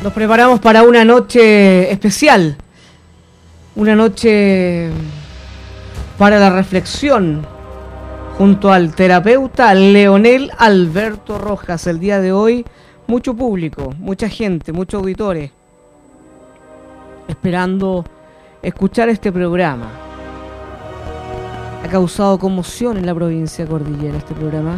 Nos preparamos para una noche especial, una noche para la reflexión, junto al terapeuta Leonel Alberto Rojas. El día de hoy, mucho público, mucha gente, muchos auditores, esperando escuchar este programa. Ha causado conmoción en la provincia Cordillera este programa.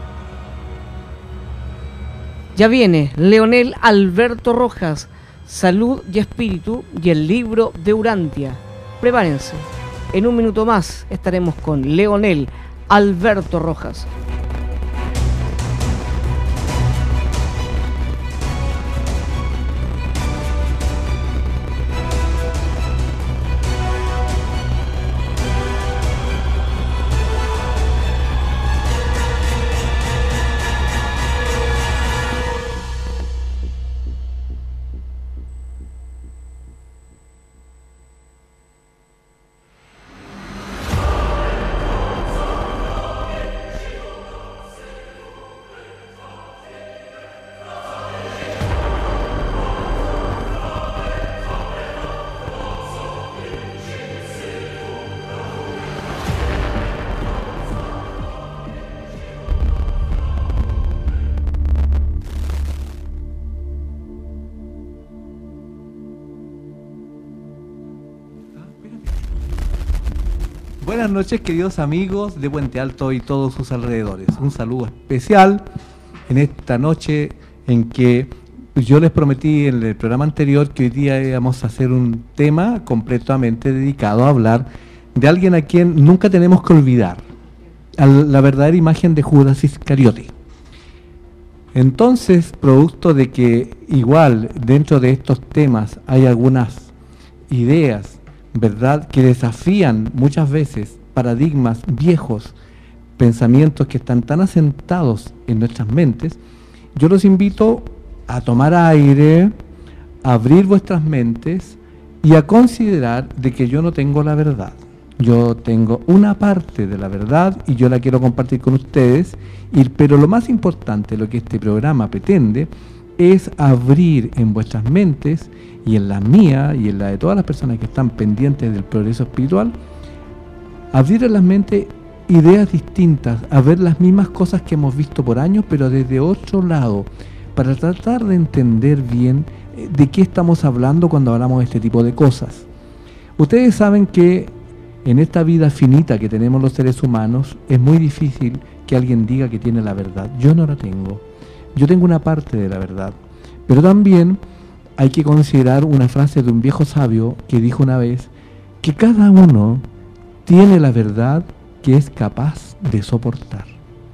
Ya viene Leonel Alberto Rojas, Salud y Espíritu y el libro de Urantia. Prepárense, en un minuto más estaremos con Leonel Alberto Rojas. Buenas noches, queridos amigos de Puente Alto y todos sus alrededores. Un saludo especial en esta noche en que yo les prometí en el programa anterior que hoy día íbamos a hacer un tema completamente dedicado a hablar de alguien a quien nunca tenemos que olvidar, a la verdadera imagen de Judas Iscariote. Entonces, producto de que igual dentro de estos temas hay algunas ideas, ¿verdad?, que desafían muchas veces paradigmas viejos, pensamientos que están tan asentados en nuestras mentes, yo los invito a tomar aire, a abrir vuestras mentes y a considerar de que yo no tengo la verdad. Yo tengo una parte de la verdad y yo la quiero compartir con ustedes, pero lo más importante, lo que este programa pretende, es abrir en vuestras mentes y en la mía y en la de todas las personas que están pendientes del progreso espiritual, abrir en las mentes ideas distintas, a ver las mismas cosas que hemos visto por años, pero desde otro lado, para tratar de entender bien de qué estamos hablando cuando hablamos de este tipo de cosas. Ustedes saben que en esta vida finita que tenemos los seres humanos, es muy difícil que alguien diga que tiene la verdad. Yo no la tengo. Yo tengo una parte de la verdad. Pero también hay que considerar una frase de un viejo sabio que dijo una vez que cada uno tiene la verdad que es capaz de soportar.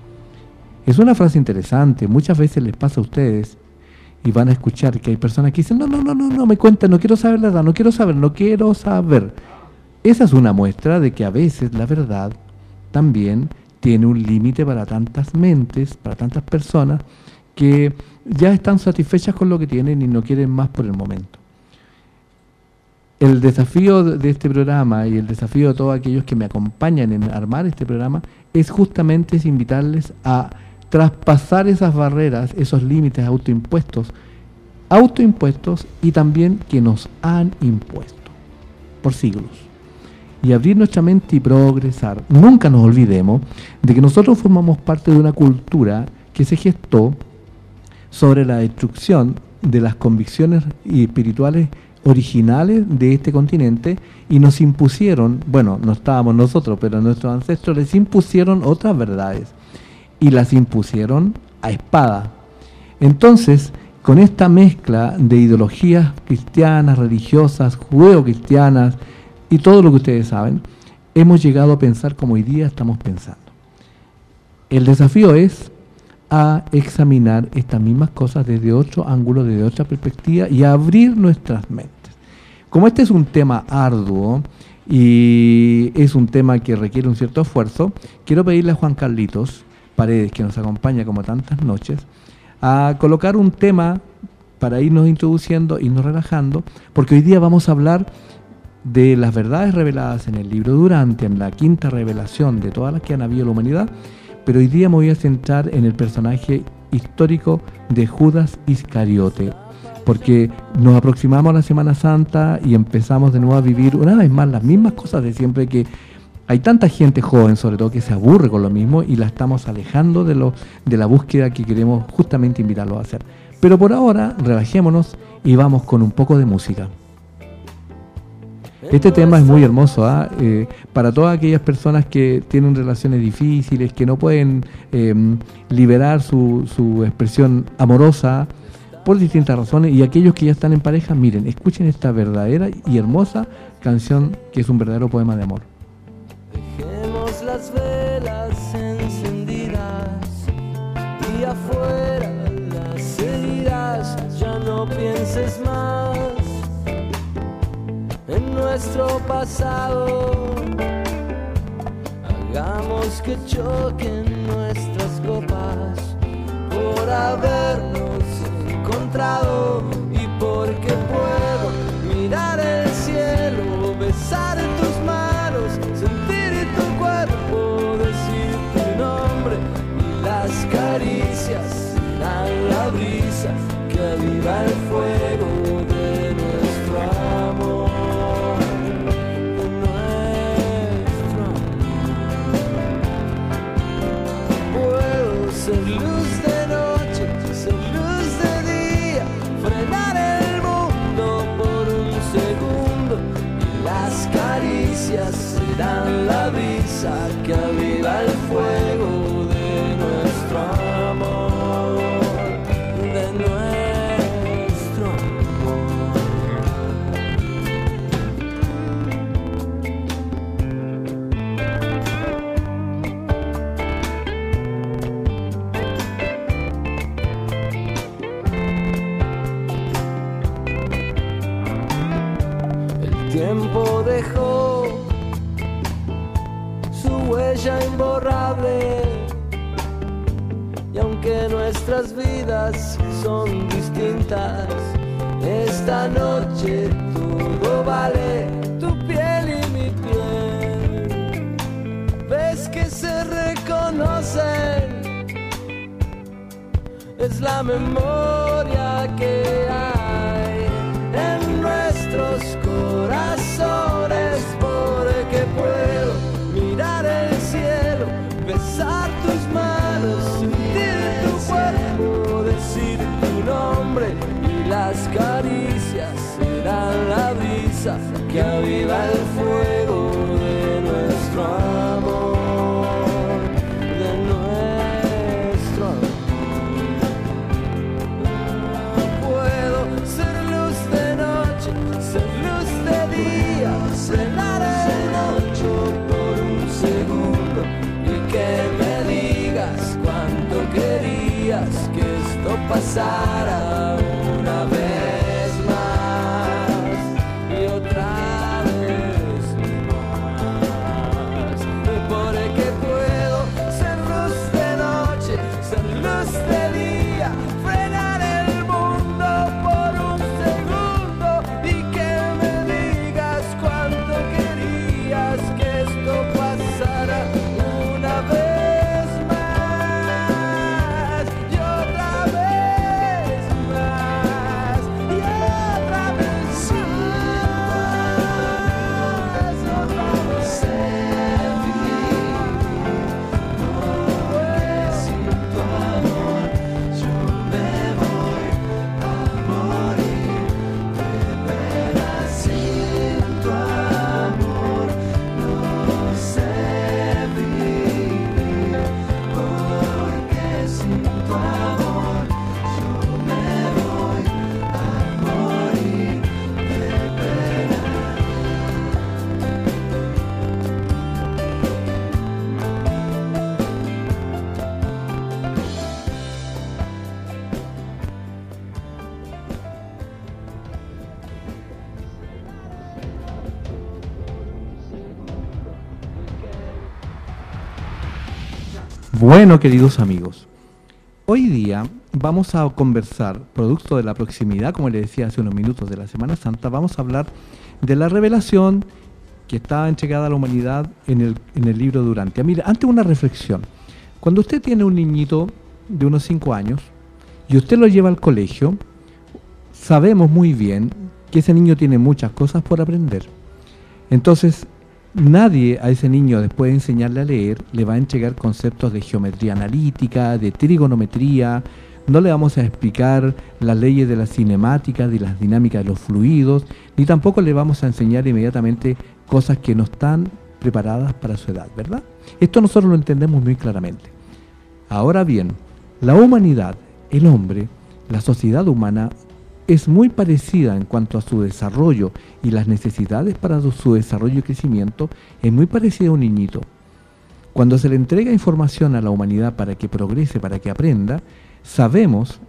Es una frase interesante. Muchas veces les pasa a ustedes y van a escuchar que hay personas que dicen no me cuentan, no quiero saber la verdad, no quiero saber. Esa es una muestra de que a veces la verdad también tiene un límite para tantas mentes, para tantas personas que ya están satisfechas con lo que tienen y no quieren más por el momento. El desafío de este programa y el desafío de todos aquellos que me acompañan en armar este programa es justamente invitarles a traspasar esas barreras, esos límites autoimpuestos y también que nos han impuesto por siglos. Y abrir nuestra mente y progresar. Nunca nos olvidemos de que nosotros formamos parte de una cultura que se gestó sobre la destrucción de las convicciones espirituales originales de este continente y nos impusieron, bueno, no estábamos nosotros, pero nuestros ancestros les impusieron otras verdades y las impusieron a espada. Entonces, con esta mezcla de ideologías cristianas, religiosas, judeocristianas y todo lo que ustedes saben, hemos llegado a pensar como hoy día estamos pensando. El desafío es a examinar estas mismas cosas desde otro ángulo, desde otra perspectiva y a abrir nuestras mentes. Como este es un tema arduo y es un tema que requiere un cierto esfuerzo, quiero pedirle a Juan Carlitos Paredes, que nos acompaña como tantas noches, a colocar un tema para irnos introduciendo, irnos relajando, porque hoy día vamos a hablar de las verdades reveladas en el libro de Urantia, en la quinta revelación de todas las que han habido en la humanidad, pero hoy día me voy a centrar en el personaje histórico de Judas Iscariote. porque nos aproximamos a la Semana Santa y empezamos de nuevo a vivir una vez más las mismas cosas de siempre, que hay tanta gente joven, sobre todo, que se aburre con lo mismo y la estamos alejando de la búsqueda que queremos justamente invitarlos a hacer. Pero por ahora, relajémonos y vamos con un poco de música. Este tema es muy hermoso, para todas aquellas personas que tienen relaciones difíciles, que no pueden liberar su expresión amorosa por distintas razones, y aquellos que ya están en pareja, miren, escuchen esta verdadera y hermosa canción que es un verdadero poema de amor. Dejemos las velas encendidas y afuera las heridas, ya no pienses más en nuestro pasado. Hagamos que choquen nuestras copas por habernos encontrado y porque puedo mirar el cielo, besar tus manos, sentir tu cuerpo, decir tu nombre, y las caricias serán la brisa que aviva el fuego de nuestro amor. Ser luz de noche, ser luz de día, frenar el mundo por un segundo, y las caricias serán la brisa que aviva el fuego de nuestro amor, de nuestro amor. El tiempo dejó su huella imborrable, y aunque nuestras vidas son distintas, esta noche todo vale, tu piel y mi piel. Ves que se reconocen, es la memoria que hay en nuestros corazones, porque puedo mirar el cielo, besar tus manos, sentir tu cuerpo, decir tu nombre, y las caricias serán la brisa que aviva el fuego de nuestro amor, de nuestro amor. Puedo ser luz de noche, ser luz de día, frenar el noche por un segundo, y que me digas cuánto querías que esto pasara una vez más y otra vez más, porque puedo ser luz de noche, ser luz de día, frenar el mundo por un segundo, y que me digas cuánto querías que esto pasara una vez más y otra vez más y otra vez más, otra vez. Sin tu amor yo me voy a morir de pena. Sin tu amor no sé vivir, porque sin tu amor yo me voy a morir de pena. Bueno, queridos amigos, hoy día vamos a conversar, producto de la proximidad, como les decía hace unos minutos, de la Semana Santa. Vamos a hablar de la revelación que estaba entregada a la humanidad en el libro de Urantia. Mira, antes una reflexión. Cuando usted tiene un niñito de unos 5 años y usted lo lleva al colegio, sabemos muy bien que ese niño tiene muchas cosas por aprender. Entonces, nadie a ese niño, después de enseñarle a leer, le va a entregar conceptos de geometría analítica, de trigonometría. No le vamos a explicar las leyes de la cinemática, de las dinámicas de los fluidos, ni tampoco le vamos a enseñar inmediatamente cosas que no están preparadas para su edad, ¿verdad? Esto nosotros lo entendemos muy claramente. Ahora bien, la humanidad, el hombre, la sociedad humana es muy parecida en cuanto a su desarrollo y las necesidades para su desarrollo y crecimiento, es muy parecida a un niñito. Cuando se le entrega información a la humanidad para que progrese, para que aprenda, sabemos,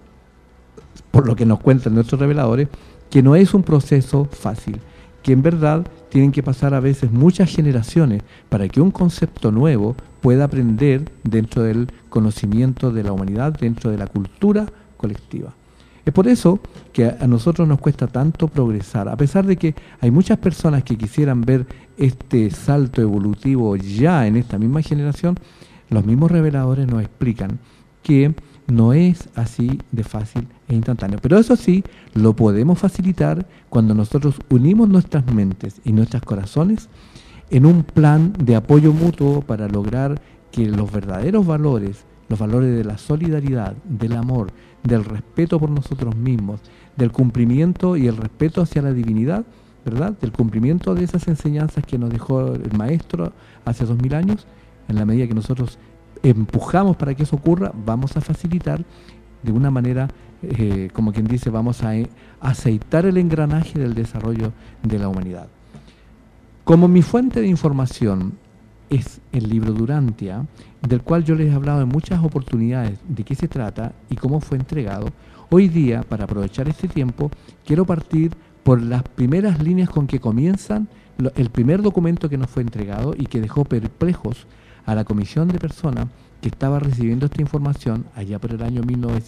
por lo que nos cuentan nuestros reveladores, que no es un proceso fácil, que en verdad tienen que pasar a veces muchas generaciones para que un concepto nuevo pueda aprender dentro del conocimiento de la humanidad, dentro de la cultura colectiva. Es por eso que a nosotros nos cuesta tanto progresar, a pesar de que hay muchas personas que quisieran ver este salto evolutivo ya en esta misma generación. Los mismos reveladores nos explican que no es así de fácil e instantáneo. Pero eso sí, lo podemos facilitar cuando nosotros unimos nuestras mentes y nuestros corazones en un plan de apoyo mutuo para lograr que los verdaderos valores, los valores de la solidaridad, del amor, del respeto por nosotros mismos, del cumplimiento y el respeto hacia la divinidad, ¿verdad? Del cumplimiento de esas enseñanzas que nos dejó el Maestro hace 2000 años, en la medida que nosotros empujamos para que eso ocurra, vamos a facilitar de una manera, como quien dice, vamos a aceitar el engranaje del desarrollo de la humanidad. Como mi fuente de información es el libro Durantia, del cual yo les he hablado en muchas oportunidades de qué se trata y cómo fue entregado, hoy día, para aprovechar este tiempo, quiero partir por las primeras líneas con que comienzan el primer documento que nos fue entregado y que dejó perplejos a la comisión de personas que estaba recibiendo esta información allá por el año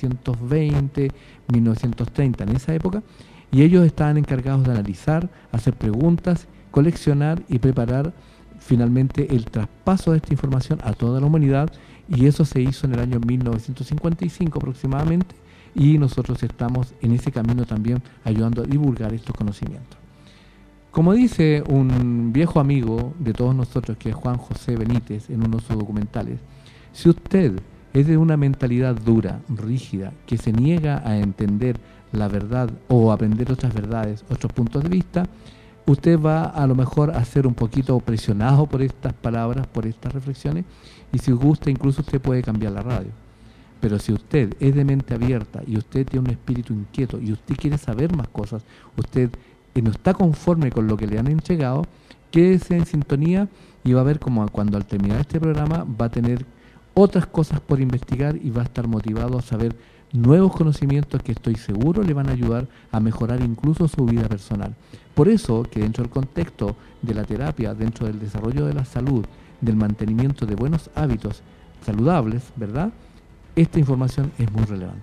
1920, 1930, en esa época, y ellos estaban encargados de analizar, hacer preguntas, coleccionar y preparar finalmente el traspaso de esta información a toda la humanidad, y eso se hizo en el año 1955 aproximadamente, y nosotros estamos en ese camino también ayudando a divulgar estos conocimientos. Como dice un viejo amigo de todos nosotros, que es Juan José Benítez, en uno de sus documentales, si usted es de una mentalidad dura, rígida, que se niega a entender la verdad o a aprender otras verdades, otros puntos de vista, usted va a lo mejor a ser un poquito presionado por estas palabras, por estas reflexiones, y si gusta incluso usted puede cambiar la radio. Pero si usted es de mente abierta y usted tiene un espíritu inquieto y usted quiere saber más cosas, usted no está conforme con lo que le han entregado, quédese en sintonía y va a ver como cuando al terminar este programa va a tener otras cosas por investigar y va a estar motivado a saber nuevos conocimientos que estoy seguro le van a ayudar a mejorar incluso su vida personal. Por eso que dentro del contexto de la terapia, dentro del desarrollo de la salud, del mantenimiento de buenos hábitos saludables, ¿verdad? Esta información es muy relevante.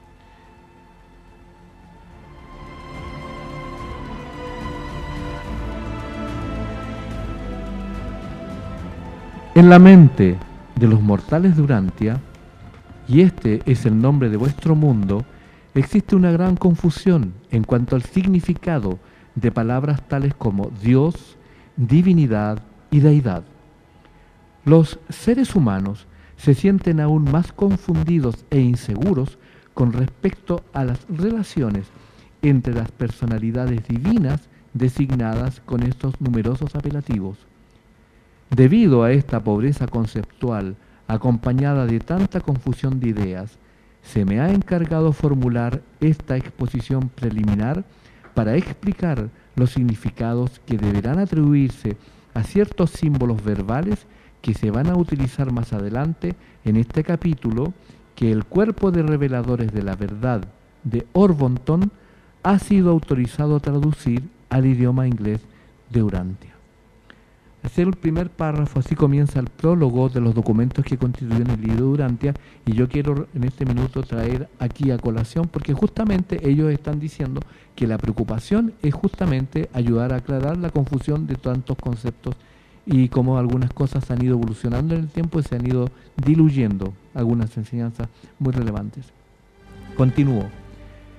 En la mente de los mortales de Urantia, y este es el nombre de vuestro mundo, existe una gran confusión en cuanto al significado de palabras tales como Dios, divinidad y deidad. Los seres humanos se sienten aún más confundidos e inseguros con respecto a las relaciones entre las personalidades divinas designadas con estos numerosos apelativos. Debido a esta pobreza conceptual, acompañada de tanta confusión de ideas, se me ha encargado formular esta exposición preliminar para explicar los significados que deberán atribuirse a ciertos símbolos verbales que se van a utilizar más adelante en este capítulo, que el Cuerpo de Reveladores de la Verdad de Orvonton ha sido autorizado a traducir al idioma inglés de Urantia. Ese es el primer párrafo, así comienza el prólogo de los documentos que constituyen el libro de Urantia, y yo quiero en este minuto traer aquí a colación, porque justamente ellos están diciendo que la preocupación es justamente ayudar a aclarar la confusión de tantos conceptos y cómo algunas cosas han ido evolucionando en el tiempo y se han ido diluyendo algunas enseñanzas muy relevantes. Continúo.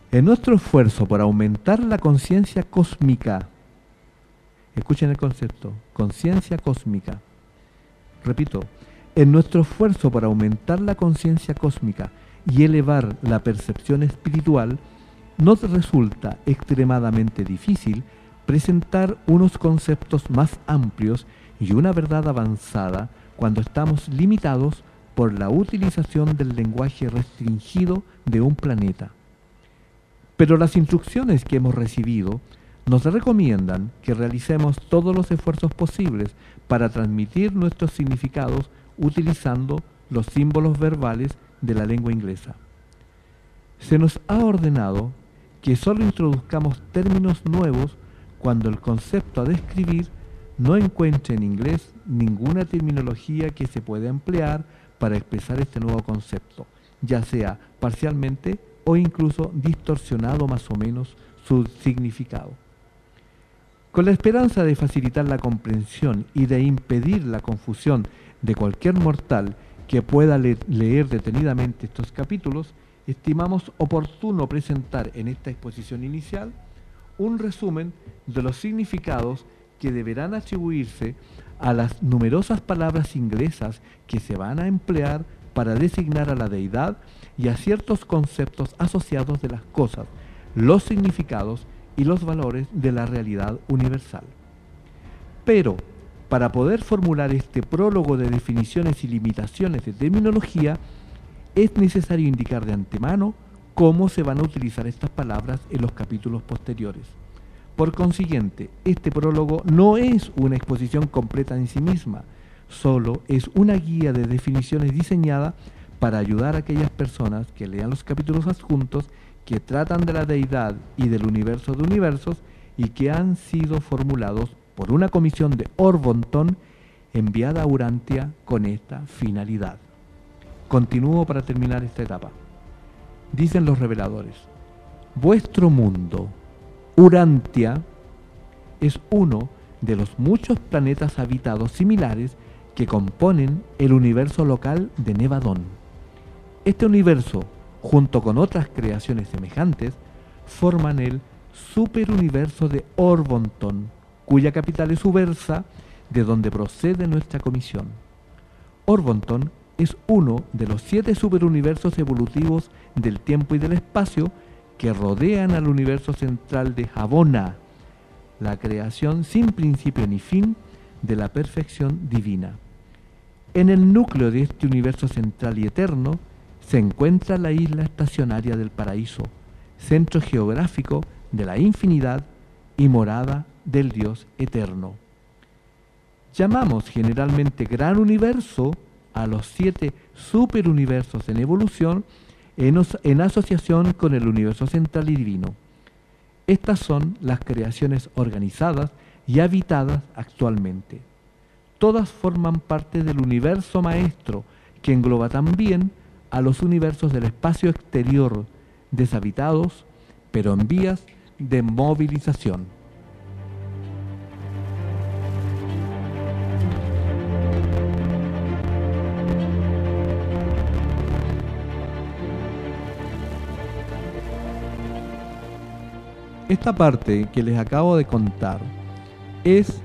En nuestro esfuerzo por aumentar la conciencia cósmica, escuchen el concepto, conciencia cósmica. Repito, en nuestro esfuerzo por aumentar la conciencia cósmica y elevar la percepción espiritual, nos resulta extremadamente difícil presentar unos conceptos más amplios y una verdad avanzada cuando estamos limitados por la utilización del lenguaje restringido de un planeta. Pero las instrucciones que hemos recibido nos recomiendan que realicemos todos los esfuerzos posibles para transmitir nuestros significados utilizando los símbolos verbales de la lengua inglesa. Se nos ha ordenado que solo introduzcamos términos nuevos cuando el concepto a describir no encuentre en inglés ninguna terminología que se pueda emplear para expresar este nuevo concepto, ya sea parcialmente o incluso distorsionado más o menos su significado. Con la esperanza de facilitar la comprensión y de impedir la confusión de cualquier mortal que pueda leer detenidamente estos capítulos, estimamos oportuno presentar en esta exposición inicial un resumen de los significados que deberán atribuirse a las numerosas palabras inglesas que se van a emplear para designar a la deidad y a ciertos conceptos asociados de las cosas, los significados y los valores de la realidad universal. Pero, para poder formular este prólogo de definiciones y limitaciones de terminología, es necesario indicar de antemano cómo se van a utilizar estas palabras en los capítulos posteriores. Por consiguiente, este prólogo no es una exposición completa en sí misma, solo es una guía de definiciones diseñada para ayudar a aquellas personas que lean los capítulos adjuntos que tratan de la deidad y del universo de universos y que han sido formulados por una comisión de Orvonton enviada a Urantia con esta finalidad. Continúo para terminar esta etapa. Dicen los reveladores: vuestro mundo, Urantia, es uno de los muchos planetas habitados similares que componen el universo local de Nevadón. Este universo, junto con otras creaciones semejantes, forman el superuniverso de Orvonton, cuya capital es Uversa, de donde procede nuestra comisión. Orvonton es uno de los 7 superuniversos evolutivos del tiempo y del espacio que rodean al universo central de Havona, la creación sin principio ni fin de la perfección divina. En el núcleo de este universo central y eterno se encuentra la isla estacionaria del paraíso, centro geográfico de la infinidad y morada del Dios eterno. Llamamos generalmente gran universo a los 7 superuniversos en evolución en asociación con el universo central y divino. Estas son las creaciones organizadas y habitadas actualmente. Todas forman parte del universo maestro, que engloba también a los universos del espacio exterior, deshabitados, pero en vías de movilización. Esta parte que les acabo de contar es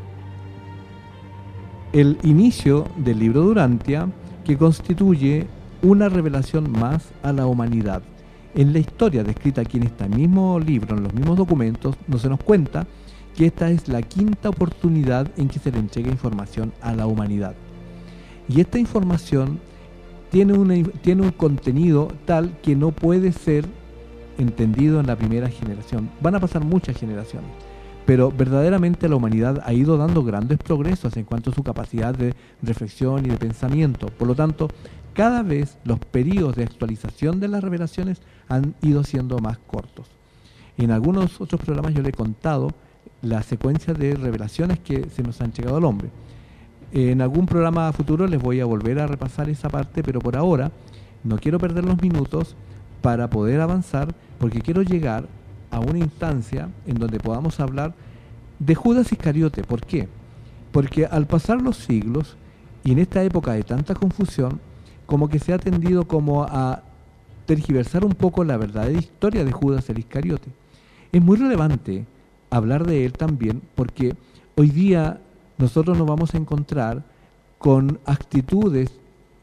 el inicio del libro de Urantia, que constituye una revelación más a la humanidad. En la historia descrita aquí en este mismo libro, en los mismos documentos, se nos cuenta que esta es la 5ª oportunidad en que se le entrega información a la humanidad. Y esta información tiene un contenido tal que no puede ser entendido en la primera generación. Van a pasar muchas generaciones, pero verdaderamente la humanidad ha ido dando grandes progresos en cuanto a su capacidad de reflexión y de pensamiento. Por lo tanto, cada vez los periodos de actualización de las revelaciones han ido siendo más cortos. En algunos otros programas yo le he contado la secuencia de revelaciones que se nos han llegado al hombre. En algún programa futuro les voy a volver a repasar esa parte, pero por ahora no quiero perder los minutos para poder avanzar, porque quiero llegar a una instancia en donde podamos hablar de Judas Iscariote. ¿Por qué? Porque al pasar los siglos y en esta época de tanta confusión, como que se ha tendido como a tergiversar un poco la verdadera historia de Judas el Iscariote. Es muy relevante hablar de él también porque hoy día nosotros nos vamos a encontrar con actitudes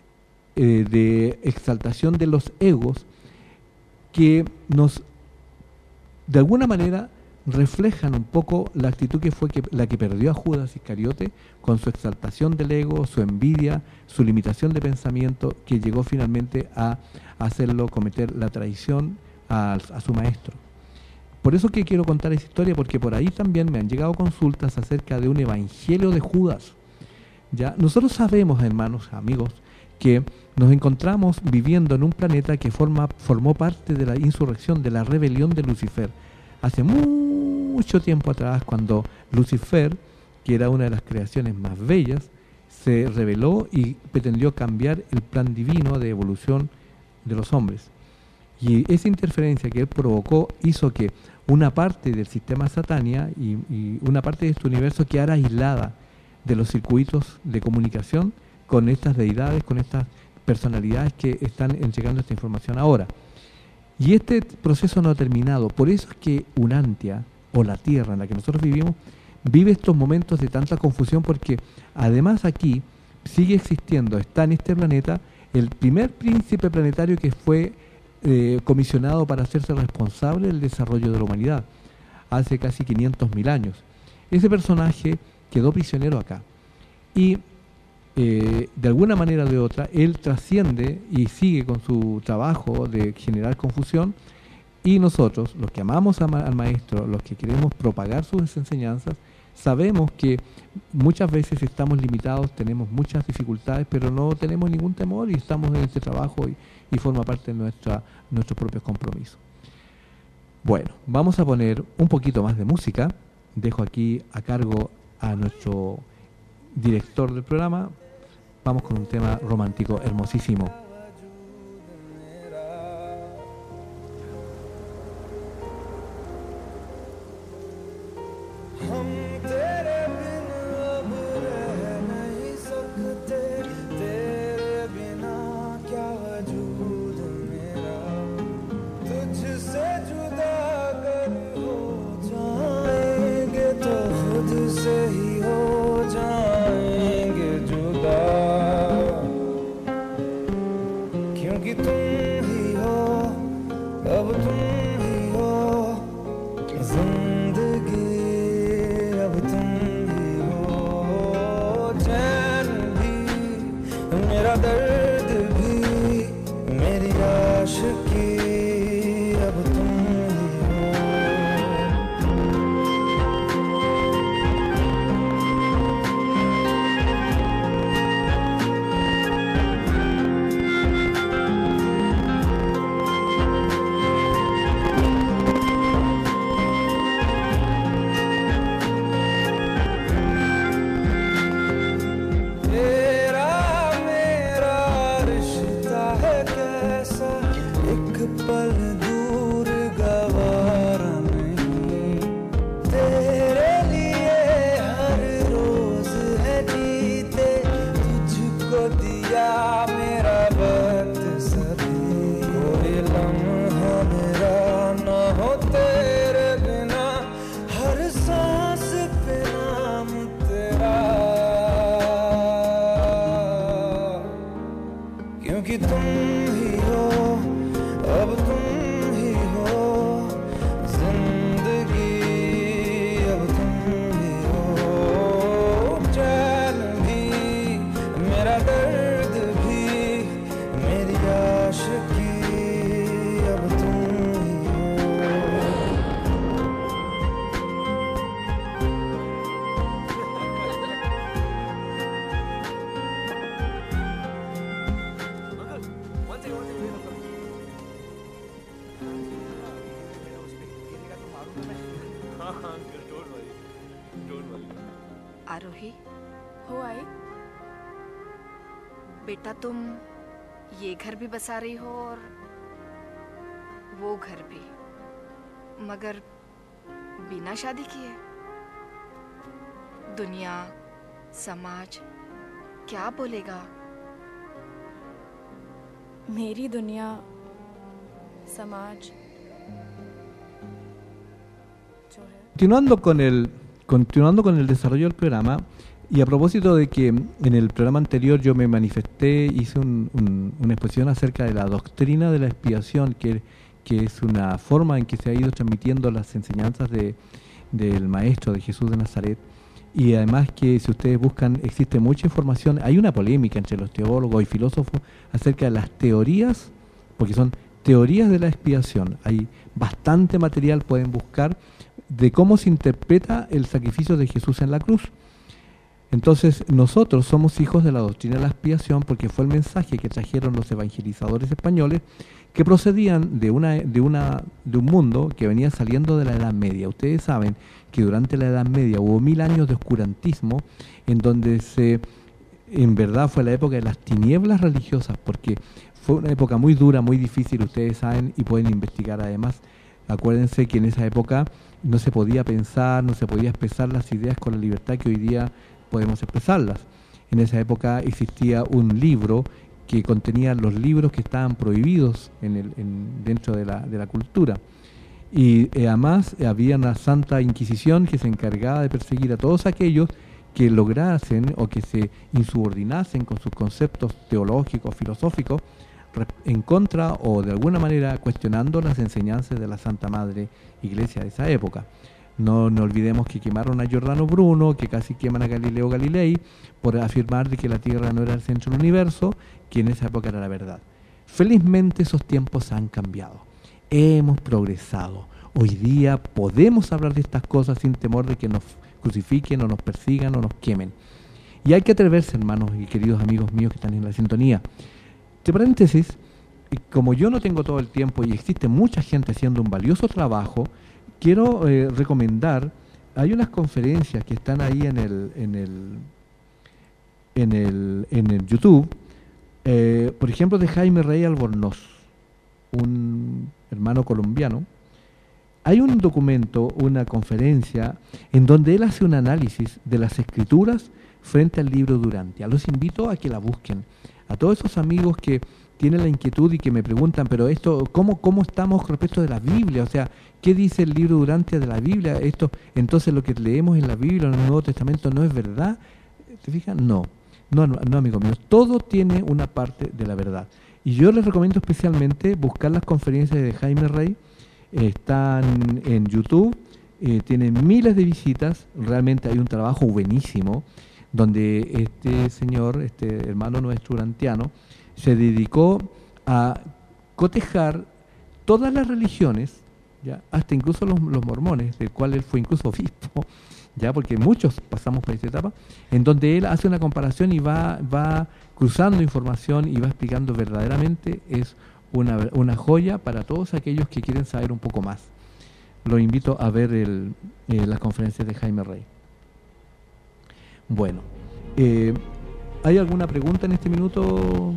de exaltación de los egos que nos, de alguna manera, reflejan un poco la actitud que fue la que perdió a Judas Iscariote con su exaltación del ego, su envidia, su limitación de pensamiento, que llegó finalmente a hacerlo cometer la traición a su maestro. Por eso que quiero contar esa historia, porque por ahí también me han llegado consultas acerca de un evangelio de Judas. ¿Ya? Nosotros sabemos, hermanos, amigos, que nos encontramos viviendo en un planeta que formó parte de la insurrección, de la rebelión de Lucifer. Hace mucho tiempo atrás, cuando Lucifer, que era una de las creaciones más bellas, se rebeló y pretendió cambiar el plan divino de evolución de los hombres. Y esa interferencia que él provocó hizo que una parte del sistema Satania y una parte de este universo quedara aislada de los circuitos de comunicación con estas deidades, con estas personalidades que están entregando esta información ahora. Y este proceso no ha terminado. Por eso es que Unantia, o la Tierra en la que nosotros vivimos, vive estos momentos de tanta confusión, porque además aquí sigue existiendo, está en este planeta, el primer príncipe planetario que fue comisionado para hacerse responsable del desarrollo de la humanidad, hace casi 500.000 años. Ese personaje quedó prisionero acá. Y de alguna manera o de otra, él trasciende y sigue con su trabajo de generar confusión, y nosotros, los que amamos al maestro, los que queremos propagar sus enseñanzas, sabemos que muchas veces estamos limitados, tenemos muchas dificultades, pero no tenemos ningún temor y estamos en este trabajo y forma parte de nuestros propios compromisos. Bueno, vamos a poner un poquito más de música. Dejo aquí a cargo a nuestro director del programa. Vamos con un tema romántico hermosísimo. आरोही हो आई बेटा, तुम ये घर भी बसा रही हो और वो घर भी, मगर बिना शादी किए। दुनिया, समाज क्या बोलेगा? मेरी दुनिया समाज जो है Continuando con el desarrollo del programa, y a propósito de que en el programa anterior yo me manifesté, hice una exposición acerca de la doctrina de la expiación, que es una forma en que se ha ido transmitiendo las enseñanzas del Maestro, de Jesús de Nazaret, y además que si ustedes buscan, existe mucha información, hay una polémica entre los teólogos y filósofos acerca de las teorías, porque son teorías de la expiación, hay bastante material, pueden buscar, de cómo se interpreta el sacrificio de Jesús en la cruz. Entonces, nosotros somos hijos de la doctrina de la expiación porque fue el mensaje que trajeron los evangelizadores españoles que procedían de un mundo que venía saliendo de la Edad Media. Ustedes saben que durante la Edad Media hubo 1000 años de oscurantismo en donde en verdad fue la época de las tinieblas religiosas, porque fue una época muy dura, muy difícil, ustedes saben y pueden investigar además. Acuérdense que en esa época no se podía pensar, no se podía expresar las ideas con la libertad que hoy día podemos expresarlas. En esa época existía un libro que contenía los libros que estaban prohibidos dentro de la cultura. Y además había una Santa Inquisición que se encargaba de perseguir a todos aquellos que lograsen o que se insubordinasen con sus conceptos teológicos, filosóficos, en contra o de alguna manera cuestionando las enseñanzas de la Santa Madre Iglesia de esa época. No olvidemos que quemaron a Giordano Bruno, que casi queman a Galileo Galilei por afirmar de que la Tierra no era el centro del universo, que en esa época era la verdad. Felizmente esos tiempos han cambiado. Hemos progresado. Hoy día podemos hablar de estas cosas sin temor de que nos crucifiquen o nos persigan o nos quemen. Y hay que atreverse, hermanos y queridos amigos míos que están en la sintonía. Entre paréntesis, como yo no tengo todo el tiempo y existe mucha gente haciendo un valioso trabajo, quiero recomendar, hay unas conferencias que están ahí en el YouTube, por ejemplo de Jaime Rey Albornoz, un hermano colombiano. Hay un documento, una conferencia, en donde él hace un análisis de las escrituras frente al libro de Urantia. Los invito a que la busquen. A todos esos amigos que tienen la inquietud y que me preguntan, pero esto, ¿cómo estamos respecto de la Biblia? O sea, ¿qué dice el libro de Urantia de la Biblia? Entonces lo que leemos en la Biblia, en el Nuevo Testamento, ¿no es verdad? ¿Se fijan? No, amigos míos. Todo tiene una parte de la verdad. Y yo les recomiendo especialmente buscar las conferencias de Jaime Rey. Están en YouTube, tienen miles de visitas. Realmente hay un trabajo buenísimo donde este señor, este hermano nuestro urantiano, se dedicó a cotejar todas las religiones, ya, hasta incluso los mormones, del cual él fue incluso obispo, ya, porque muchos pasamos por esta etapa, en donde él hace una comparación y va cruzando información y va explicando verdaderamente. Es una joya para todos aquellos que quieren saber un poco más. Los invito a ver las conferencias de Jaime Rey. Bueno, ¿hay alguna pregunta en este minuto?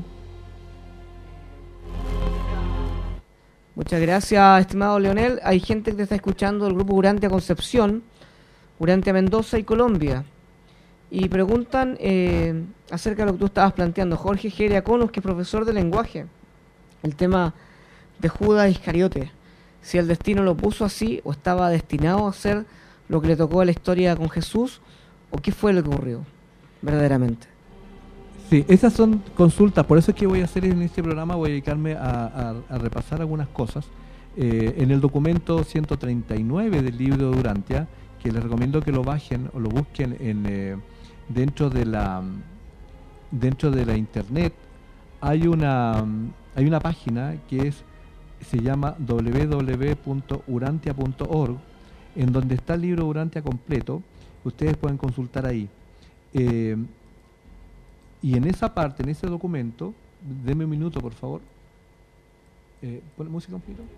Muchas gracias, estimado Leonel. Hay gente que te está escuchando del grupo Urantia Concepción, Urantia Mendoza y Colombia. Y preguntan acerca de lo que tú estabas planteando. Jorge Geriaconos, que es profesor de lenguaje. El tema de Judas Iscariote. Si el destino lo puso así o estaba destinado a hacer lo que le tocó a la historia con Jesús, o qué fue lo que ocurrió verdaderamente. Sí, esas son consultas, por eso es que voy a hacer en este programa, voy a dedicarme a repasar algunas cosas. En el documento 139 del libro de Urantia, que les recomiendo que lo bajen o lo busquen dentro de la internet, hay una página que se llama www.urantia.org, en donde está el libro Urantia completo. Ustedes pueden consultar ahí. Y en esa parte, en ese documento, denme un minuto, por favor. ¿Pon música un poquito?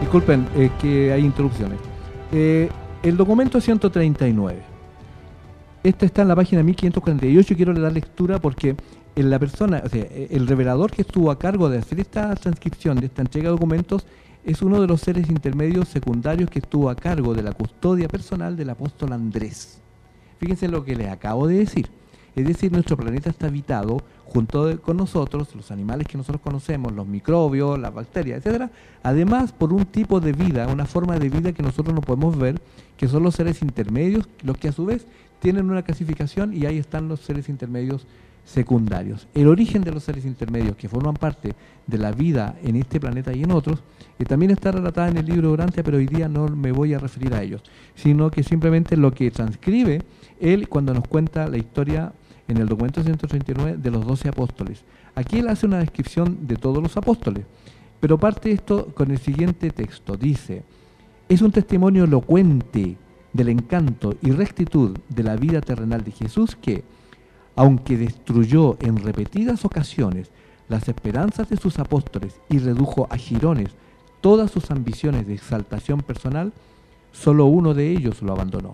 disculpen que hay interrupciones. El documento 139. Este está en la página 1548 y quiero dar lectura porque la persona, o sea, el revelador que estuvo a cargo de hacer esta transcripción, de esta entrega de documentos, es uno de los seres intermedios secundarios que estuvo a cargo de la custodia personal del apóstol Andrés. Fíjense lo que les acabo de decir. Es decir, nuestro planeta está habitado junto con nosotros, los animales que nosotros conocemos, los microbios, las bacterias, etcétera, además por un tipo de vida, una forma de vida que nosotros no podemos ver, que son los seres intermedios, los que a su vez tienen una clasificación, y ahí están los seres intermedios secundarios. El origen de los seres intermedios que forman parte de la vida en este planeta y en otros, también está relatada en el libro Urantia, pero hoy día no me voy a referir a ellos, sino que simplemente lo que transcribe él cuando nos cuenta la historia en el documento 139 de los 12 apóstoles. Aquí él hace una descripción de todos los apóstoles, pero parte esto con el siguiente texto. Dice: es un testimonio elocuente del encanto y rectitud de la vida terrenal de Jesús que, aunque destruyó en repetidas ocasiones las esperanzas de sus apóstoles y redujo a jirones todas sus ambiciones de exaltación personal, solo uno de ellos lo abandonó.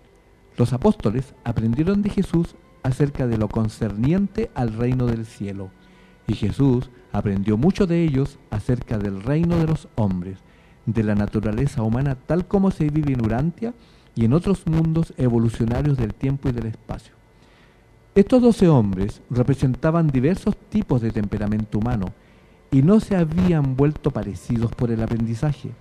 Los apóstoles aprendieron de Jesús acerca de lo concerniente al reino del cielo, y Jesús aprendió mucho de ellos acerca del reino de los hombres, de la naturaleza humana tal como se vive en Urantia y en otros mundos evolucionarios del tiempo y del espacio. Estos 12 hombres representaban diversos tipos de temperamento humano y no se habían vuelto parecidos por el aprendizaje.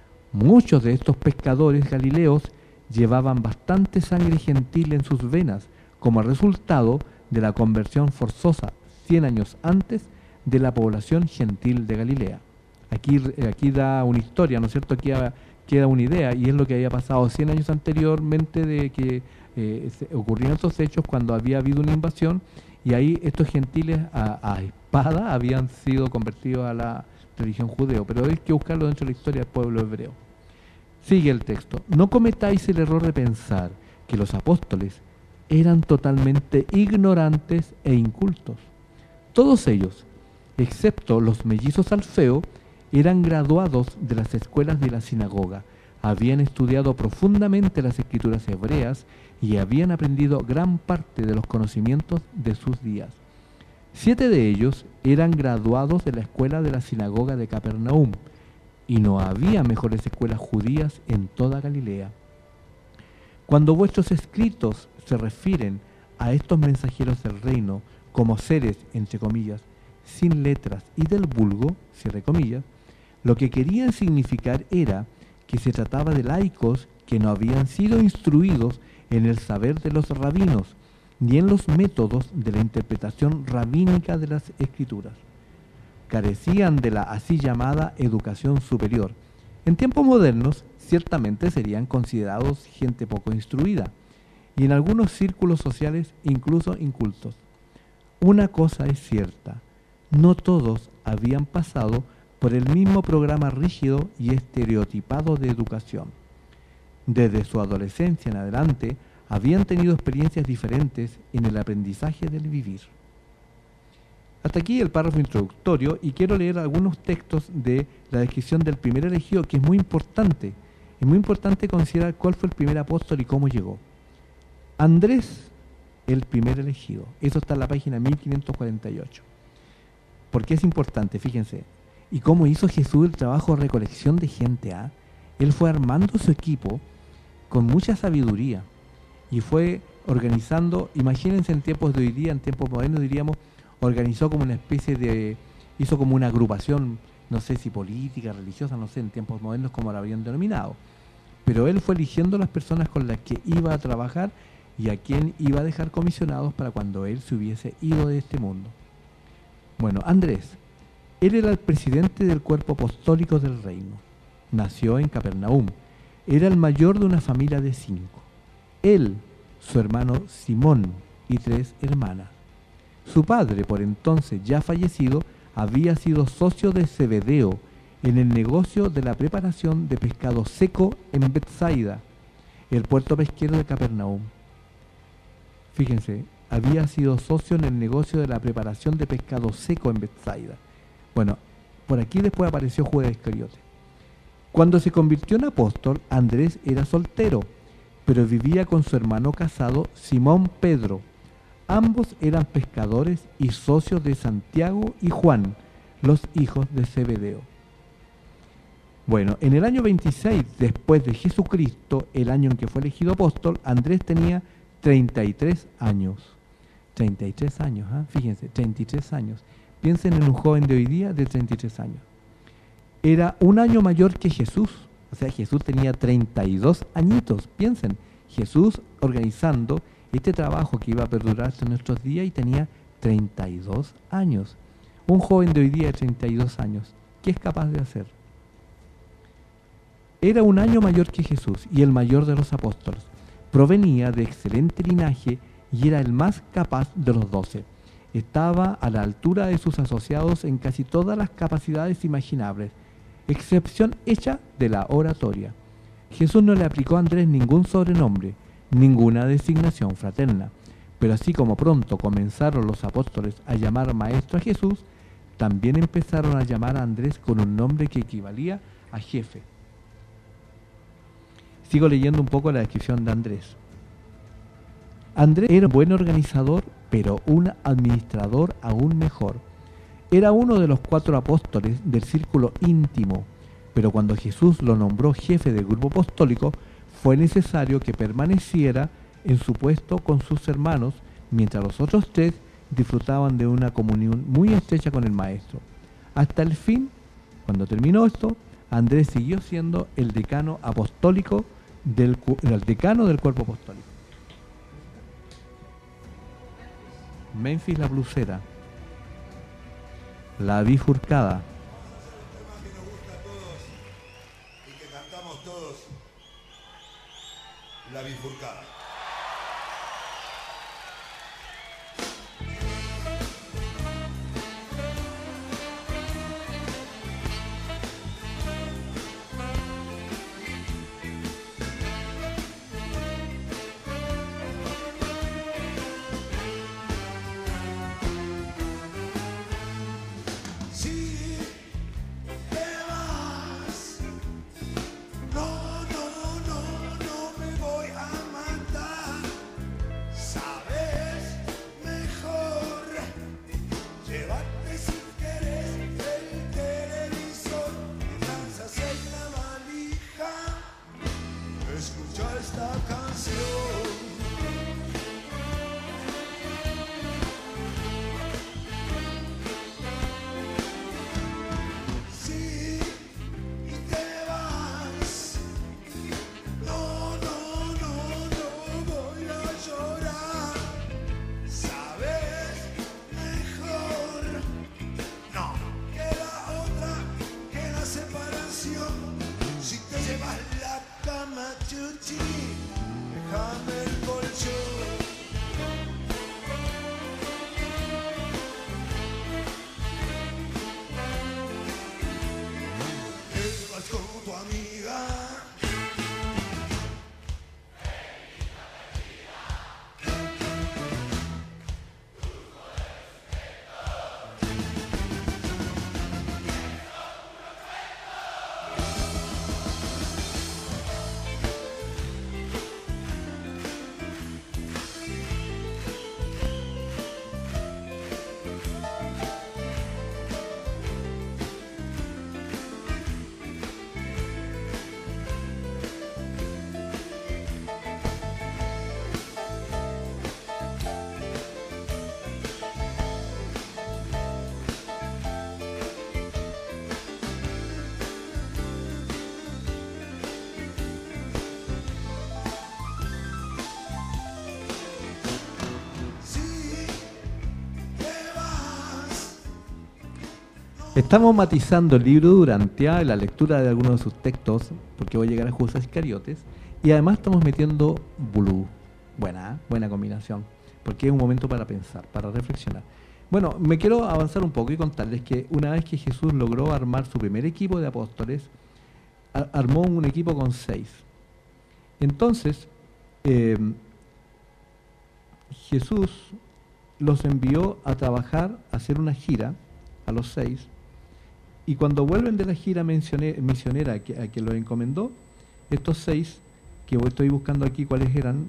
Muchos de estos pescadores galileos llevaban bastante sangre gentil en sus venas como resultado de la conversión forzosa 100 años antes de la población gentil de Galilea. Aquí da una historia, ¿no es cierto? Aquí queda una idea, y es lo que había pasado 100 años anteriormente de que ocurrieron estos hechos cuando había habido una invasión, y ahí estos gentiles a espada habían sido convertidos a la religión judeo, pero hay que buscarlo dentro de la historia del pueblo hebreo. Sigue el texto: no cometáis el error de pensar que los apóstoles eran totalmente ignorantes e incultos. Todos ellos, excepto los mellizos Alfeo, eran graduados de las escuelas de la sinagoga, habían estudiado profundamente las escrituras hebreas y habían aprendido gran parte de los conocimientos de sus días. 7 de ellos eran graduados de la escuela de la sinagoga de Capernaum, y no había mejores escuelas judías en toda Galilea. Cuando vuestros escritos se refieren a estos mensajeros del reino como seres, entre comillas, sin letras y del vulgo, cierre comillas, lo que querían significar era que se trataba de laicos que no habían sido instruidos en el saber de los rabinos, ni en los métodos de la interpretación rabínica de las escrituras. Carecían de la así llamada educación superior. En tiempos modernos, ciertamente serían considerados gente poco instruida, y en algunos círculos sociales incluso incultos. Una cosa es cierta: no todos habían pasado por el mismo programa rígido y estereotipado de educación. Desde su adolescencia en adelante, habían tenido experiencias diferentes en el aprendizaje del vivir. Hasta aquí el párrafo introductorio, y quiero leer algunos textos de la descripción del primer elegido, que es muy importante. Es muy importante considerar cuál fue el primer apóstol y cómo llegó. Andrés, el primer elegido. Eso está en la página 1548. ¿Por qué es importante? Fíjense. ¿Y cómo hizo Jesús el trabajo de recolección de gente? Él fue armando su equipo con mucha sabiduría y fue organizando, imagínense en tiempos de hoy día, en tiempos modernos diríamos, organizó como una especie de, hizo como una agrupación, no sé si política, religiosa, no sé, en tiempos modernos como la habrían denominado. Pero él fue eligiendo las personas con las que iba a trabajar y a quien iba a dejar comisionados para cuando él se hubiese ido de este mundo. Bueno, Andrés, él era el presidente del cuerpo apostólico del reino. Nació en Capernaum. Era el mayor de una familia de 5. Él, su hermano Simón y 3 hermanas. Su padre, por entonces ya fallecido, había sido socio de Zebedeo en el negocio de la preparación de pescado seco en Betsaida, el puerto pesquero de Capernaum. Fíjense, había sido socio en el negocio de la preparación de pescado seco en Betsaida. Bueno, por aquí después apareció Judas Iscariote. Cuando se convirtió en apóstol, Andrés era soltero, pero vivía con su hermano casado Simón Pedro. Ambos eran pescadores y socios de Santiago y Juan, los hijos de Zebedeo. Bueno, en el año 26 después de Jesucristo, el año en que fue elegido apóstol, Andrés tenía 33 años. 33 años, fíjense, 33 años. Piensen en un joven de hoy día de 33 años. Era un año mayor que Jesús. O sea, Jesús tenía 32 añitos. Piensen, Jesús organizando este trabajo que iba a perdurar hasta nuestros días y tenía 32 años. Un joven de hoy día de 32 años, ¿qué es capaz de hacer? Era un año mayor que Jesús y el mayor de los apóstoles. Provenía de excelente linaje y era el más capaz de los 12. Estaba a la altura de sus asociados en casi todas las capacidades imaginables, excepción hecha de la oratoria. Jesús no le aplicó a Andrés ningún sobrenombre, ninguna designación fraterna, pero así como pronto comenzaron los apóstoles a llamar maestro a Jesús, también empezaron a llamar a Andrés con un nombre que equivalía a jefe. Sigo leyendo un poco la descripción de Andrés. Andrés era un buen organizador, pero un administrador aún mejor. Era uno de los 4 apóstoles del círculo íntimo, pero cuando Jesús lo nombró jefe del grupo apostólico, fue necesario que permaneciera en su puesto con sus hermanos, mientras los otros 3 disfrutaban de una comunión muy estrecha con el Maestro. Hasta el fin, cuando terminó esto, Andrés siguió siendo el decano apostólico el decano del cuerpo apostólico. Memphis la blusera, la bifurcada. Que nos gusta a todos y que cantamos todos, la bifurcada. Esta canción sí, y te vas. No, no, no, no voy a llorar. Sabes mejor, no, que la otra, que la separación. Si te llevas la cama, chuchi, déjame el colchón. Te vas con tu amiga. Estamos matizando el libro de Durantia en la lectura de algunos de sus textos, porque voy a llegar a Judas Iscariotes, y además estamos metiendo Bulú. Buena combinación, porque es un momento para pensar, para reflexionar. Bueno, me quiero avanzar un poco y contarles que una vez que Jesús logró armar su primer equipo de apóstoles, armó un equipo con 6. Entonces, Jesús los envió a trabajar, a hacer una gira, a los 6, Y cuando vuelven de la gira misionera a que los encomendó, estos 6, que estoy buscando aquí cuáles eran,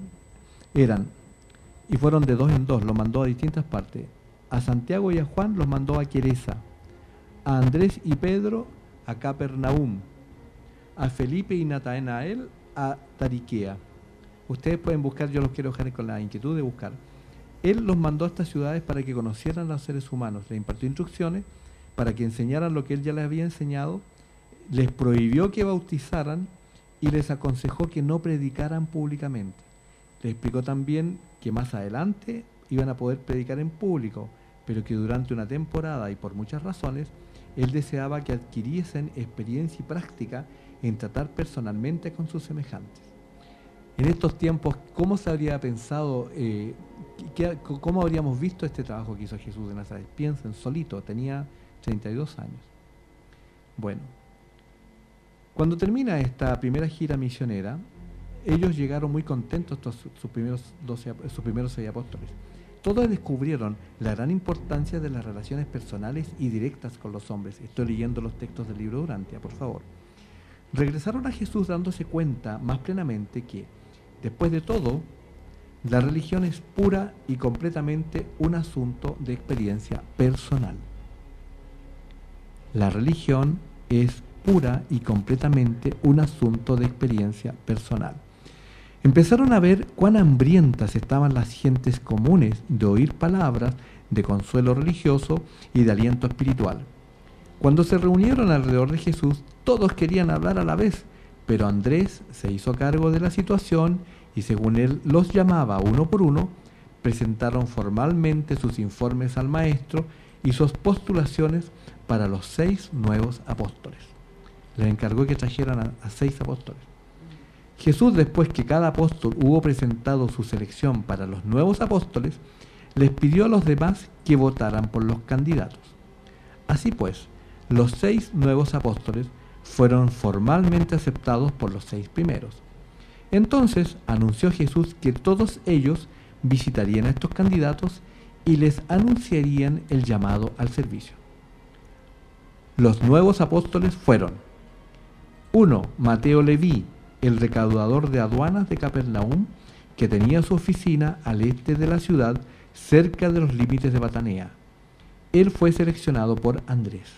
y fueron de 2 en 2, los mandó a distintas partes. A Santiago y a Juan los mandó a Queresa, a Andrés y Pedro a Capernaum, a Felipe y Natanael a Tariquea. Ustedes pueden buscar, yo los quiero dejar con la inquietud de buscar. Él los mandó a estas ciudades para que conocieran a los seres humanos, les impartió instrucciones para que enseñaran lo que él ya les había enseñado, les prohibió que bautizaran y les aconsejó que no predicaran públicamente. Les explicó también que más adelante iban a poder predicar en público, pero que durante una temporada y por muchas razones, él deseaba que adquiriesen experiencia y práctica en tratar personalmente con sus semejantes. En estos tiempos, ¿cómo se habría pensado, cómo habríamos visto este trabajo que hizo Jesús de Nazaret? Piensen, solito, tenía 32 años. Bueno, cuando termina esta primera gira misionera, ellos llegaron muy contentos, sus primeros 6 apóstoles. Todos descubrieron la gran importancia de las relaciones personales y directas con los hombres. Estoy leyendo los textos del libro Durantia, por favor. Regresaron a Jesús dándose cuenta más plenamente que, después de todo, la religión es pura y completamente un asunto de experiencia personal. La religión es pura y completamente un asunto de experiencia personal. Empezaron a ver cuán hambrientas estaban las gentes comunes de oír palabras de consuelo religioso y de aliento espiritual. Cuando se reunieron alrededor de Jesús, todos querían hablar a la vez, pero Andrés se hizo cargo de la situación y según él los llamaba uno por uno, presentaron formalmente sus informes al maestro y sus postulaciones para los 6 nuevos apóstoles. Les encargó que trajeran a 6 apóstoles. Jesús, después que cada apóstol hubo presentado su selección para los nuevos apóstoles, les pidió a los demás que votaran por los candidatos. Así pues, los 6 nuevos apóstoles fueron formalmente aceptados por los 6 primeros. Entonces anunció Jesús que todos ellos visitarían a estos candidatos y les anunciarían el llamado al servicio. Los nuevos apóstoles fueron: 1. Mateo Leví, el recaudador de aduanas de Capernaum, que tenía su oficina al este de la ciudad, cerca de los límites de Batanea. Él fue seleccionado por Andrés.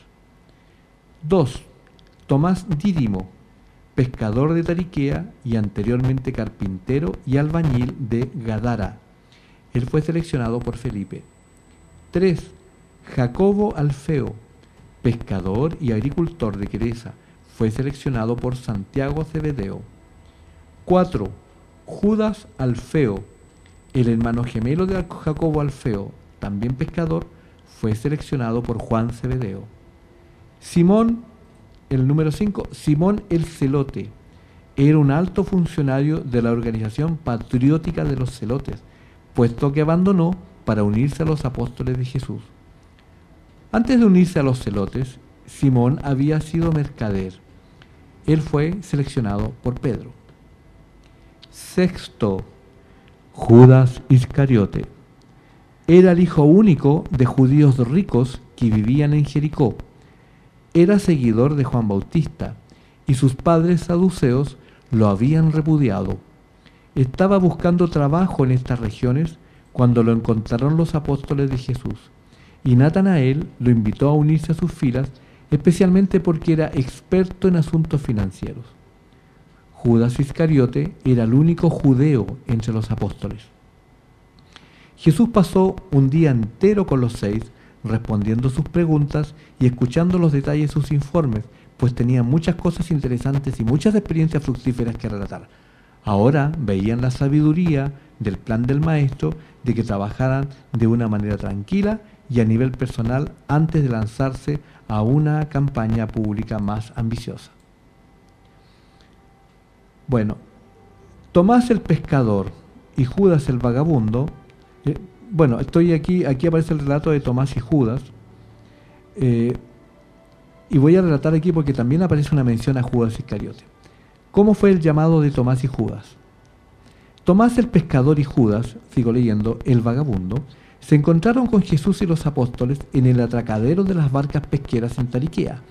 2. Tomás Dídimo, pescador de Tariquea y anteriormente carpintero y albañil de Gadara. Él fue seleccionado por Felipe. 3. Jacobo Alfeo, pescador y agricultor de Queresa, fue seleccionado por Santiago Zebedeo. 4. Judas Alfeo, el hermano gemelo de Jacobo Alfeo, también pescador, fue seleccionado por Juan Zebedeo. Simón, el número 5, Simón el Celote, era un alto funcionario de la organización patriótica de los celotes, puesto que abandonó para unirse a los apóstoles de Jesús. Antes de unirse a los celotes, Simón había sido mercader. Él fue seleccionado por Pedro. 6. Judas Iscariote. Era el hijo único de judíos ricos que vivían en Jericó. Era seguidor de Juan Bautista y sus padres saduceos lo habían repudiado. Estaba buscando trabajo en estas regiones cuando lo encontraron los apóstoles de Jesús, y Natanael lo invitó a unirse a sus filas, especialmente porque era experto en asuntos financieros. Judas Iscariote era el único judeo entre los apóstoles. Jesús pasó un día entero con los 6, respondiendo sus preguntas y escuchando los detalles de sus informes, pues tenía muchas cosas interesantes y muchas experiencias fructíferas que relatar. Ahora veían la sabiduría del plan del Maestro de que trabajaran de una manera tranquila y a nivel personal antes de lanzarse a una campaña pública más ambiciosa. Bueno, Tomás el pescador y Judas el vagabundo, estoy aquí aparece el relato de Tomás y Judas, y voy a relatar aquí porque también aparece una mención a Judas Iscariote. ¿Cómo fue el llamado de Tomás y Judas? Tomás el pescador y Judas, sigo leyendo, el vagabundo, se encontraron con Jesús y los apóstoles en el atracadero de las barcas pesqueras en Tariquea,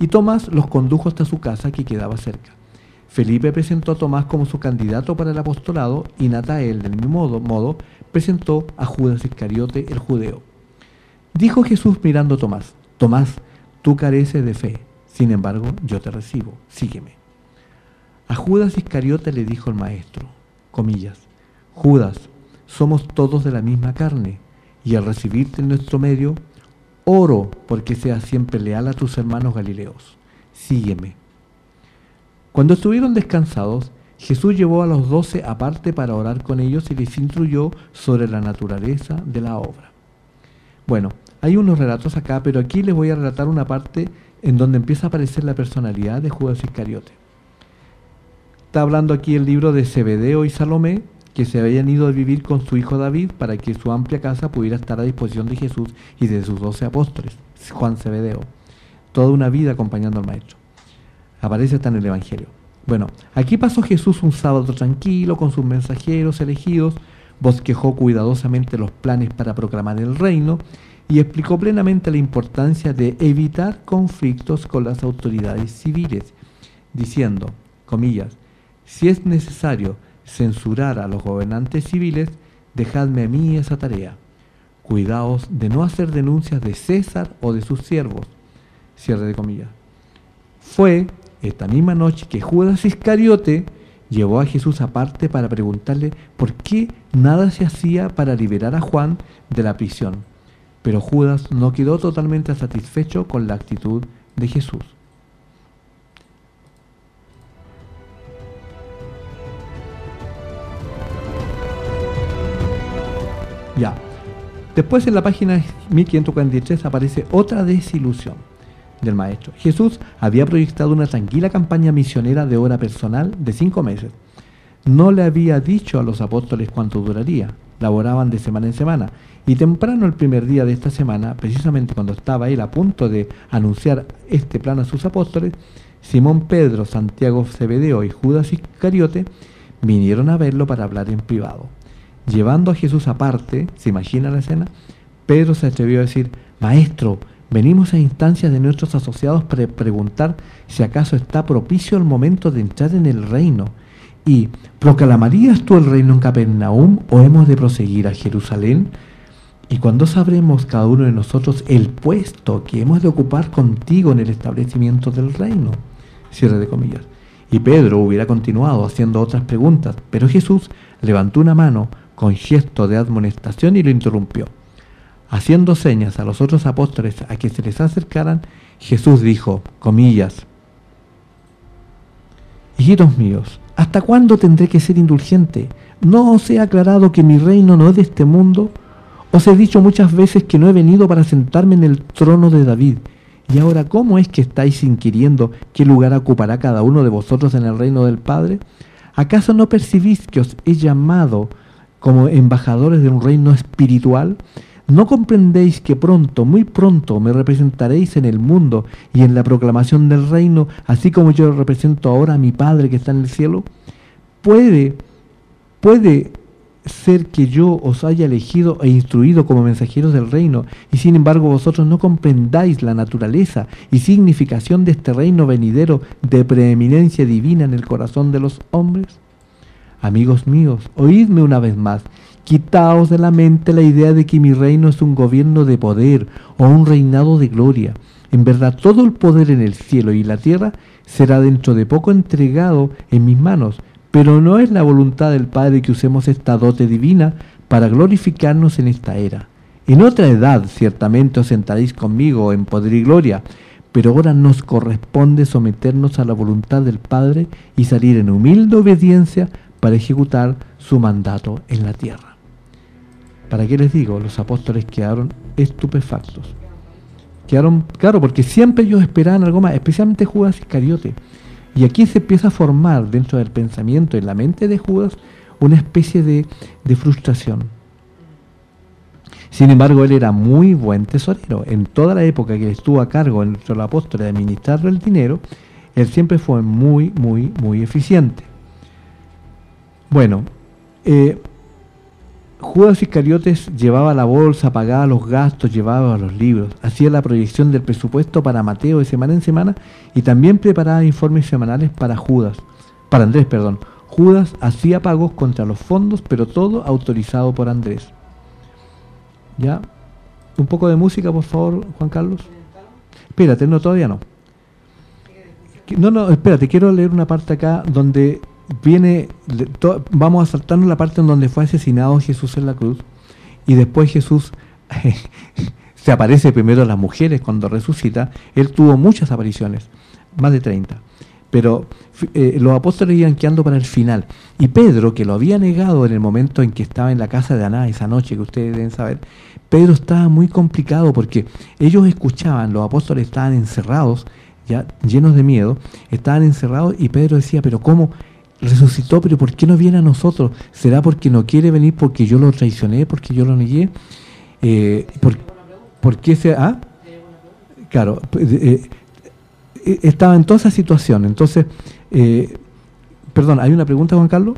y Tomás los condujo hasta su casa que quedaba cerca. Felipe presentó a Tomás como su candidato para el apostolado y Natanael, del mismo modo, presentó a Judas Iscariote, el judeo. Dijo Jesús mirando a Tomás: Tomás, tú careces de fe, sin embargo yo te recibo, sígueme. A Judas Iscariote le dijo el maestro, comillas, Judas, somos todos de la misma carne, y al recibirte en nuestro medio, oro porque seas siempre leal a tus hermanos galileos, sígueme. Cuando estuvieron descansados, Jesús llevó a los 12 aparte para orar con ellos y les instruyó sobre la naturaleza de la obra. Bueno, hay unos relatos acá, pero aquí les voy a relatar una parte en donde empieza a aparecer la personalidad de Judas Iscariote. Está hablando aquí el libro de Zebedeo y Salomé, que se habían ido a vivir con su hijo David para que su amplia casa pudiera estar a disposición de Jesús y de sus 12 apóstoles, Juan Zebedeo. Toda una vida acompañando al maestro. Aparece hasta en el Evangelio. Bueno, aquí pasó Jesús un sábado tranquilo con sus mensajeros elegidos, bosquejó cuidadosamente los planes para proclamar el reino y explicó plenamente la importancia de evitar conflictos con las autoridades civiles, diciendo, comillas, si es necesario censurar a los gobernantes civiles, dejadme a mí esa tarea. Cuidaos de no hacer denuncias de César o de sus siervos. Cierre de comillas. Fue esta misma noche que Judas Iscariote llevó a Jesús aparte para preguntarle por qué nada se hacía para liberar a Juan de la prisión. Pero Judas no quedó totalmente satisfecho con la actitud de Jesús. Ya. Después en la página 1543 aparece otra desilusión del maestro. Jesús había proyectado una tranquila campaña misionera de obra personal de 5 meses. No le había dicho a los apóstoles cuánto duraría. Laboraban de semana en semana. Y temprano el primer día de esta semana, precisamente cuando estaba él a punto de anunciar este plan a sus apóstoles, Simón Pedro, Santiago Zebedeo y Judas Iscariote vinieron a verlo para hablar en privado. Llevando a Jesús aparte, ¿se imagina la escena? Pedro se atrevió a decir, Maestro, venimos a instancias de nuestros asociados para preguntar si acaso está propicio el momento de entrar en el reino. ¿Y proclamarías tú el reino en Capernaum o hemos de proseguir a Jerusalén? ¿Y cuándo sabremos cada uno de nosotros el puesto que hemos de ocupar contigo en el establecimiento del reino? Cierre de comillas. Y Pedro hubiera continuado haciendo otras preguntas, pero Jesús levantó una mano con gesto de admonestación y lo interrumpió. Haciendo señas a los otros apóstoles a que se les acercaran, Jesús dijo, comillas, hijitos míos, ¿hasta cuándo tendré que ser indulgente? ¿No os he aclarado que mi reino no es de este mundo? Os he dicho muchas veces que no he venido para sentarme en el trono de David. Y ahora, ¿cómo es que estáis inquiriendo qué lugar ocupará cada uno de vosotros en el reino del Padre? ¿Acaso no percibís que os he llamado como embajadores de un reino espiritual? ¿No comprendéis que pronto, muy pronto, me representaréis en el mundo y en la proclamación del reino, así como yo represento ahora a mi Padre que está en el cielo? Puede ser que yo os haya elegido e instruido como mensajeros del reino, y sin embargo vosotros no comprendáis la naturaleza y significación de este reino venidero de preeminencia divina en el corazón de los hombres. Amigos míos, oídme una vez más, quitaos de la mente la idea de que mi reino es un gobierno de poder o un reinado de gloria. En verdad, todo el poder en el cielo y la tierra será dentro de poco entregado en mis manos, pero no es la voluntad del Padre que usemos esta dote divina para glorificarnos en esta era. En otra edad ciertamente os sentaréis conmigo en poder y gloria, pero ahora nos corresponde someternos a la voluntad del Padre y salir en humilde obediencia para ejecutar su mandato en la tierra. ¿Para qué les digo? Los apóstoles quedaron estupefactos. Quedaron, claro, porque siempre ellos esperaban algo más, especialmente Judas Iscariote. Y aquí se empieza a formar dentro del pensamiento, en la mente de Judas, una especie de frustración. Sin embargo, él era muy buen tesorero. En toda la época que estuvo a cargo entre los apóstoles de administrar el dinero, él siempre fue muy eficiente. Bueno, Judas Iscariotes llevaba la bolsa, pagaba los gastos, llevaba los libros, hacía la proyección del presupuesto para Mateo de semana en semana y también preparaba informes semanales para Andrés, perdón. Judas hacía pagos contra los fondos, pero todo autorizado por Andrés. ¿Ya? Un poco de música, por favor, Juan Carlos. Espérate, no, todavía no. No, espérate, quiero leer una parte acá donde viene, vamos a saltarnos la parte en donde fue asesinado Jesús en la cruz y después Jesús se aparece primero a las mujeres cuando resucita. Él tuvo muchas apariciones, más de 30, pero los apóstoles iban quedando para el final y Pedro, que lo había negado en el momento en que estaba en la casa de Anás esa noche, que ustedes deben saber, Pedro estaba muy complicado porque ellos escuchaban, los apóstoles estaban encerrados, ya llenos de miedo, estaban encerrados y Pedro decía, pero ¿cómo resucitó? ¿Pero por qué no viene a nosotros? ¿Será porque no quiere venir, porque yo lo traicioné, porque yo lo negué? ¿Por qué se...? ¿Ah? Claro, estaba en toda esa situación. Entonces, perdón, ¿hay una pregunta, Juan Carlos?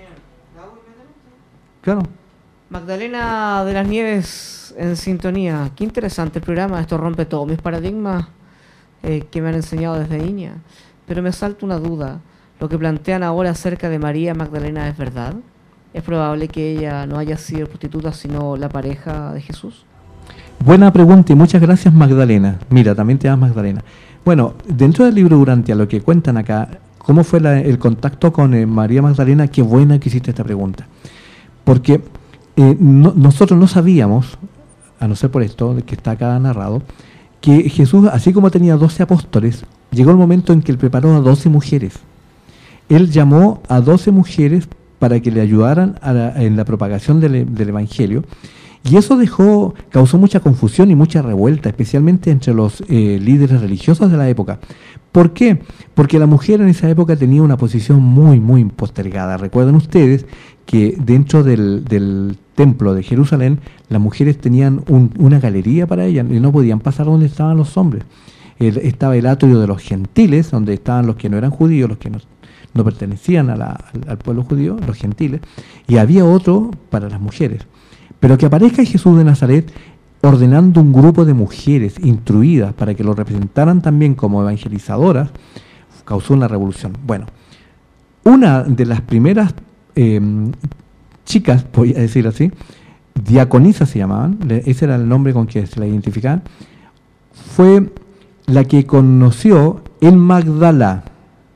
Claro. Magdalena de las Nieves en sintonía. Qué interesante el programa. Esto rompe todos mis paradigmas que me han enseñado desde niña. Pero me salta una duda. ¿Lo que plantean ahora acerca de María Magdalena es verdad? ¿Es probable que ella no haya sido prostituta, sino la pareja de Jesús? Buena pregunta y muchas gracias, Magdalena. Mira, también te llamas Magdalena. Bueno, dentro del libro Urantia, lo que cuentan acá, ¿cómo fue el contacto con María Magdalena? Qué buena que hiciste esta pregunta. Porque nosotros no sabíamos, a no ser por esto, que está acá narrado, que Jesús, así como tenía 12 apóstoles, llegó el momento en que él preparó a 12 mujeres. Él llamó a 12 mujeres para que le ayudaran en la propagación del Evangelio, y eso causó mucha confusión y mucha revuelta, especialmente entre los líderes religiosos de la época. ¿Por qué? Porque la mujer en esa época tenía una posición muy, muy postergada. Recuerden ustedes que dentro del templo de Jerusalén, las mujeres tenían una galería para ellas y no podían pasar donde estaban los hombres. Estaba el atrio de los gentiles, donde estaban los que no eran judíos, los que no pertenecían al pueblo judío, los gentiles, y había otro para las mujeres. Pero que aparezca Jesús de Nazaret ordenando un grupo de mujeres instruidas para que lo representaran también como evangelizadoras, causó una revolución. Bueno, una de las primeras chicas, voy a decir así, diaconisas se llamaban, ese era el nombre con que se la identificaban, fue la que conoció en Magdalena.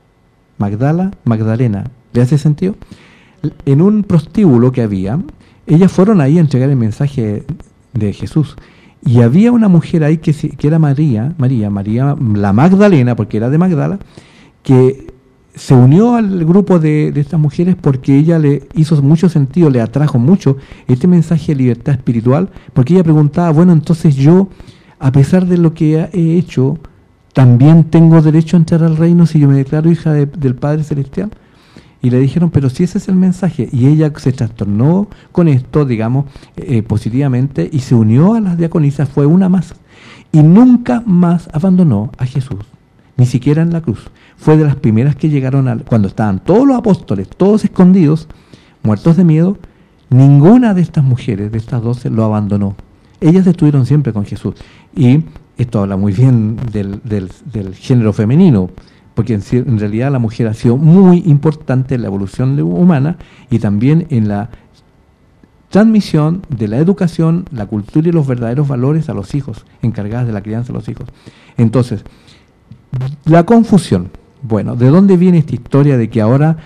¿Le hace sentido? En un prostíbulo que había, ellas fueron ahí a entregar el mensaje de Jesús. Y había una mujer ahí que era María, la Magdalena, porque era de Magdala, que se unió al grupo de estas mujeres porque ella le hizo mucho sentido, le atrajo mucho este mensaje de libertad espiritual, porque ella preguntaba, bueno, entonces yo, a pesar de lo que he hecho, ¿también tengo derecho a entrar al reino si yo me declaro hija del Padre Celestial? Y le dijeron, pero si ese es el mensaje. Y ella se trastornó con esto, digamos, positivamente, y se unió a las diaconisas, fue una más. Y nunca más abandonó a Jesús, ni siquiera en la cruz. Fue de las primeras que llegaron, cuando estaban todos los apóstoles, todos escondidos, muertos de miedo, ninguna de estas mujeres, de estas 12, lo abandonó. Ellas estuvieron siempre con Jesús. Y esto habla muy bien del género femenino, porque en realidad la mujer ha sido muy importante en la evolución humana y también en la transmisión de la educación, la cultura y los verdaderos valores a los hijos, encargadas de la crianza de los hijos. Entonces, la confusión. Bueno, ¿de dónde viene esta historia de que ahora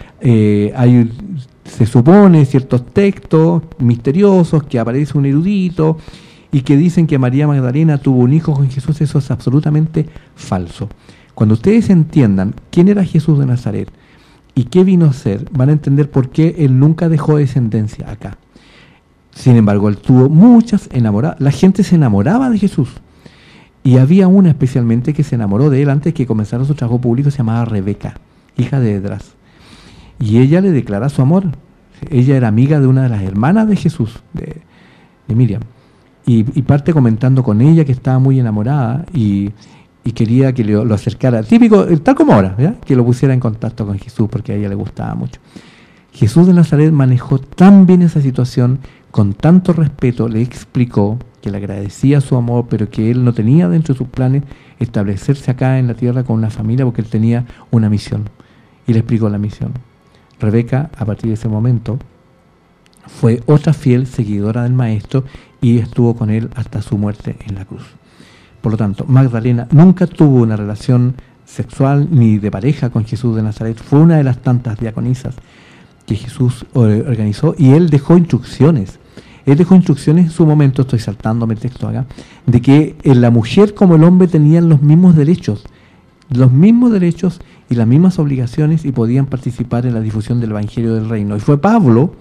se supone ciertos textos misteriosos, que aparece un erudito y que dicen que María Magdalena tuvo un hijo con Jesús? Eso es absolutamente falso. Cuando ustedes entiendan quién era Jesús de Nazaret y qué vino a ser, van a entender por qué él nunca dejó descendencia acá. Sin embargo, él tuvo muchas enamoradas. La gente se enamoraba de Jesús. Y había una especialmente que se enamoró de él antes que comenzara su trabajo público, se llamaba Rebeca, hija de Esdras. Y ella le declara su amor. Ella era amiga de una de las hermanas de Jesús, de Miriam. Y parte comentando con ella que estaba muy enamorada y quería que lo acercara, típico, tal como ahora, ¿ya? Que lo pusiera en contacto con Jesús porque a ella le gustaba mucho. Jesús de Nazaret manejó tan bien esa situación con tanto respeto le explicó que le agradecía su amor, pero que él no tenía dentro de sus planes establecerse acá en la tierra con una familia, porque él tenía una misión. Y le explicó la misión. Rebeca, a partir de ese momento, fue otra fiel seguidora del Maestro y estuvo con él hasta su muerte en la cruz. Por lo tanto, Magdalena nunca tuvo una relación sexual ni de pareja con Jesús de Nazaret. Fue una de las tantas diaconisas que Jesús organizó, y él dejó instrucciones. Él dejó instrucciones en su momento, estoy saltándome el texto acá, de que la mujer como el hombre tenían los mismos derechos y las mismas obligaciones, y podían participar en la difusión del Evangelio del Reino. Y fue Pablo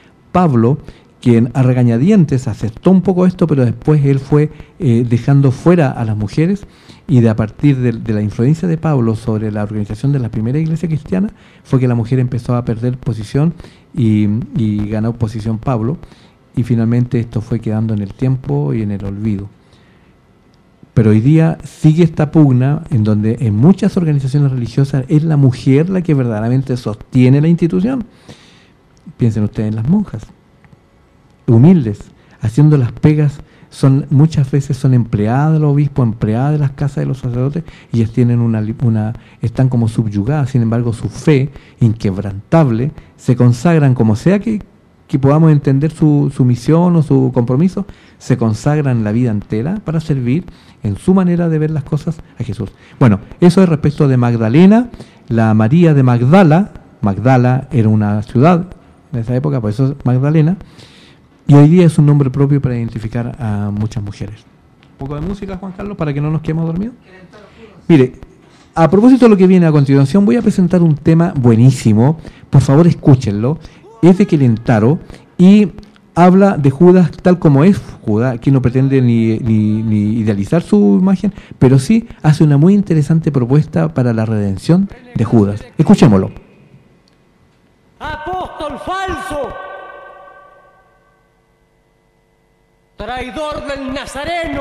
quien a regañadientes aceptó un poco esto, pero después él fue dejando fuera a las mujeres, y a partir de la influencia de Pablo sobre la organización de la primera iglesia cristiana, fue que la mujer empezó a perder posición y ganó posición Pablo, y finalmente esto fue quedando en el tiempo y en el olvido. Pero hoy día sigue esta pugna en donde en muchas organizaciones religiosas es la mujer la que verdaderamente sostiene la institución. Piensen ustedes en las monjas, humildes, haciendo las pegas, muchas veces son empleadas del obispo, empleadas de las casas de los sacerdotes, y ellas tienen están como subyugadas. Sin embargo, su fe inquebrantable, se consagran, como sea que podamos entender su misión o su compromiso, se consagran la vida entera para servir en su manera de ver las cosas a Jesús. Bueno, eso es respecto de Magdalena. La María de Magdala era una ciudad en esa época, por eso es Magdalena, y hoy día es un nombre propio para identificar a muchas mujeres. Un poco de música, Juan Carlos, para que no nos quedemos dormidos. Mire, a propósito de lo que viene a continuación, voy a presentar un tema buenísimo, por favor escúchenlo. Es de Kelentaro y habla de Judas tal como es Judas. Aquí no pretende ni idealizar su imagen, pero sí hace una muy interesante propuesta para la redención de Judas. Escuchémoslo. Apóstol falso, traidor del Nazareno,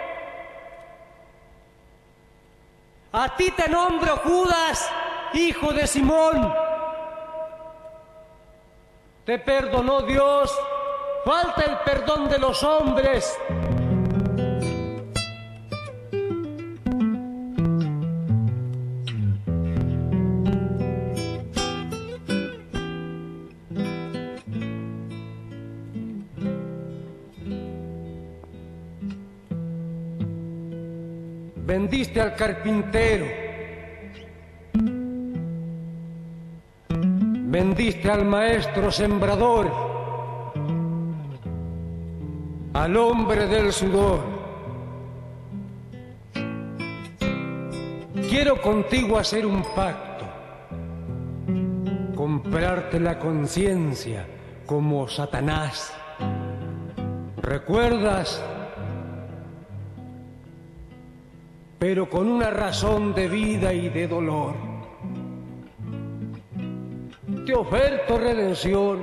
a ti te nombro Judas, hijo de Simón. Te perdonó Dios, falta el perdón de los hombres. Vendiste al carpintero, vendiste al maestro sembrador, al hombre del sudor. Quiero contigo hacer un pacto, comprarte la conciencia como Satanás. ¿Recuerdas? Pero con una razón de vida y de dolor. Te oferto redención,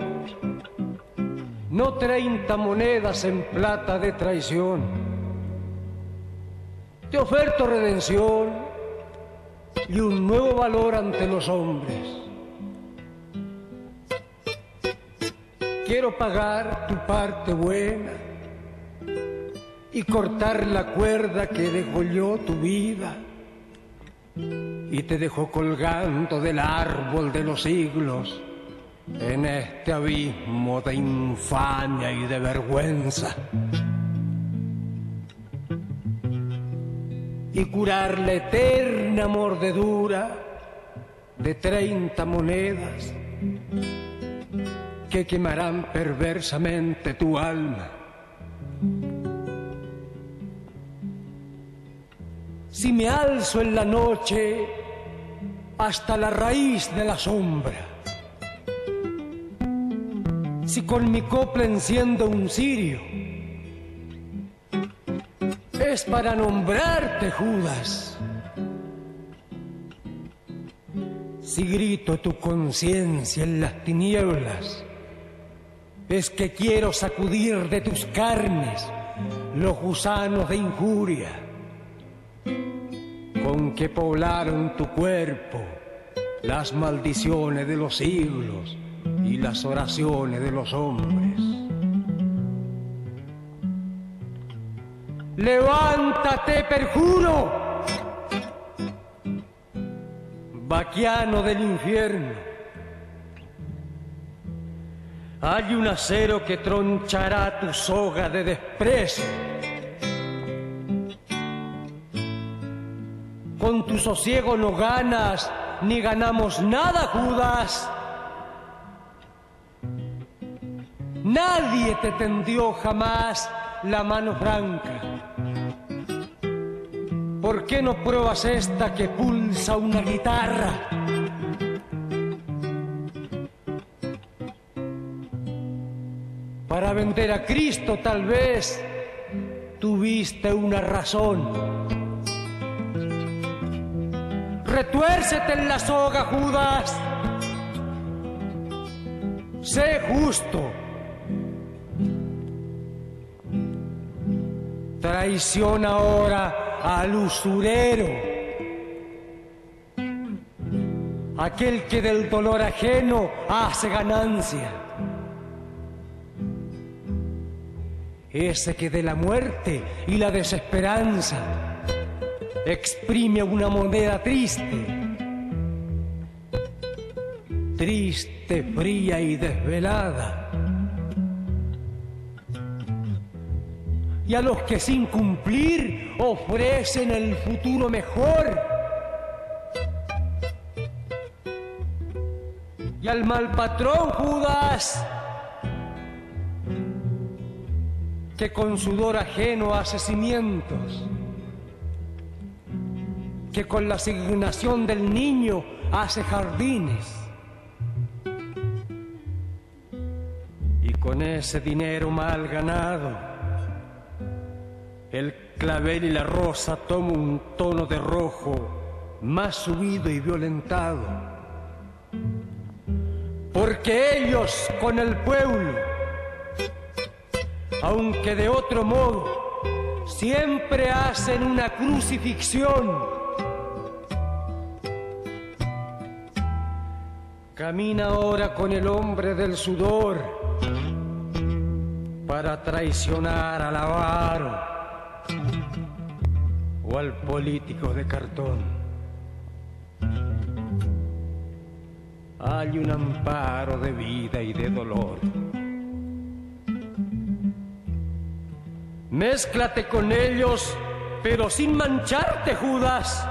no 30 monedas en plata de traición. Te oferto redención y un nuevo valor ante los hombres. Quiero pagar tu parte buena y cortar la cuerda que degolló tu vida y te dejó colgando del árbol de los siglos en este abismo de infamia y de vergüenza, y curar la eterna mordedura de 30 monedas que quemarán perversamente tu alma. Si me alzo en la noche hasta la raíz de la sombra, si con mi copla enciendo un cirio, es para nombrarte Judas. Si grito tu conciencia en las tinieblas, es que quiero sacudir de tus carnes los gusanos de injuria con que poblaron tu cuerpo las maldiciones de los siglos y las oraciones de los hombres. levántate, perjuro, vaquiano del infierno. Hay un acero que tronchará tu soga de desprecio. Con tu sosiego no ganas ni ganamos nada, Judas. Nadie te tendió jamás la mano franca. ¿Por qué no pruebas esta que pulsa una guitarra? Para vender a Cristo tal vez tuviste una razón. Retuércete en la soga, Judas. Sé justo. Traiciona ahora al usurero, aquel que del dolor ajeno hace ganancia, ese que de la muerte y la desesperanza exprime una moneda triste, triste, fría y desvelada. Y a los que sin cumplir ofrecen el futuro mejor. Y al mal patrón, Judas, que con sudor ajeno hace cimientos, que con la asignación del niño hace jardines, y con ese dinero mal ganado el clavel y la rosa toma un tono de rojo más subido y violentado. Porque ellos con el pueblo, aunque de otro modo, siempre hacen una crucifixión. Camina ahora con el hombre del sudor para traicionar al avaro o al político de cartón. Hay un amparo de vida y de dolor. Mézclate con ellos, pero sin mancharte, Judas.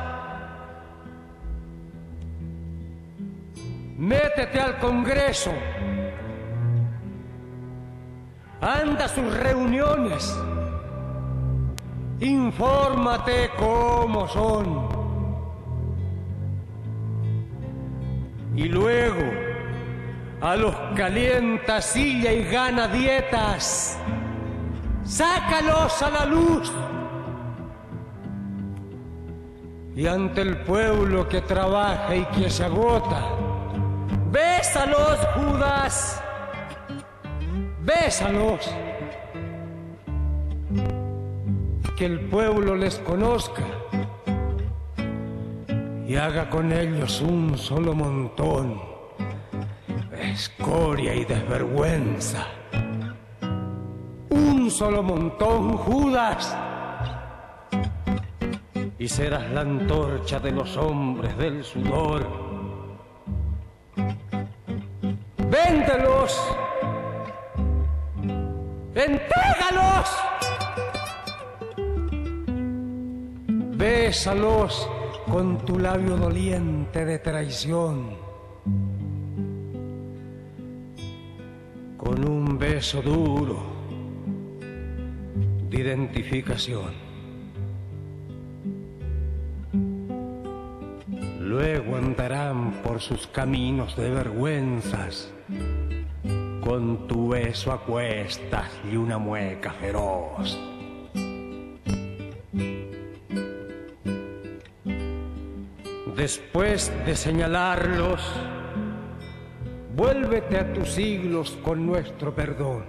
Métete al Congreso. Anda a sus reuniones. Infórmate cómo son. Y luego, a los calienta silla y gana dietas, sácalos a la luz. Y ante el pueblo que trabaja y que se agota, bésalos, Judas, bésalos. Que el pueblo les conozca y haga con ellos un solo montón, escoria y desvergüenza. Un solo montón, Judas, y serás la antorcha de los hombres del sudor. ¡Véndelos! ¡Entrégalos! Bésalos con tu labio doliente de traición, con un beso duro de identificación. Luego andarán por sus caminos de vergüenzas, con tu beso a cuestas y una mueca feroz. Después de señalarlos, vuélvete a tus siglos con nuestro perdón.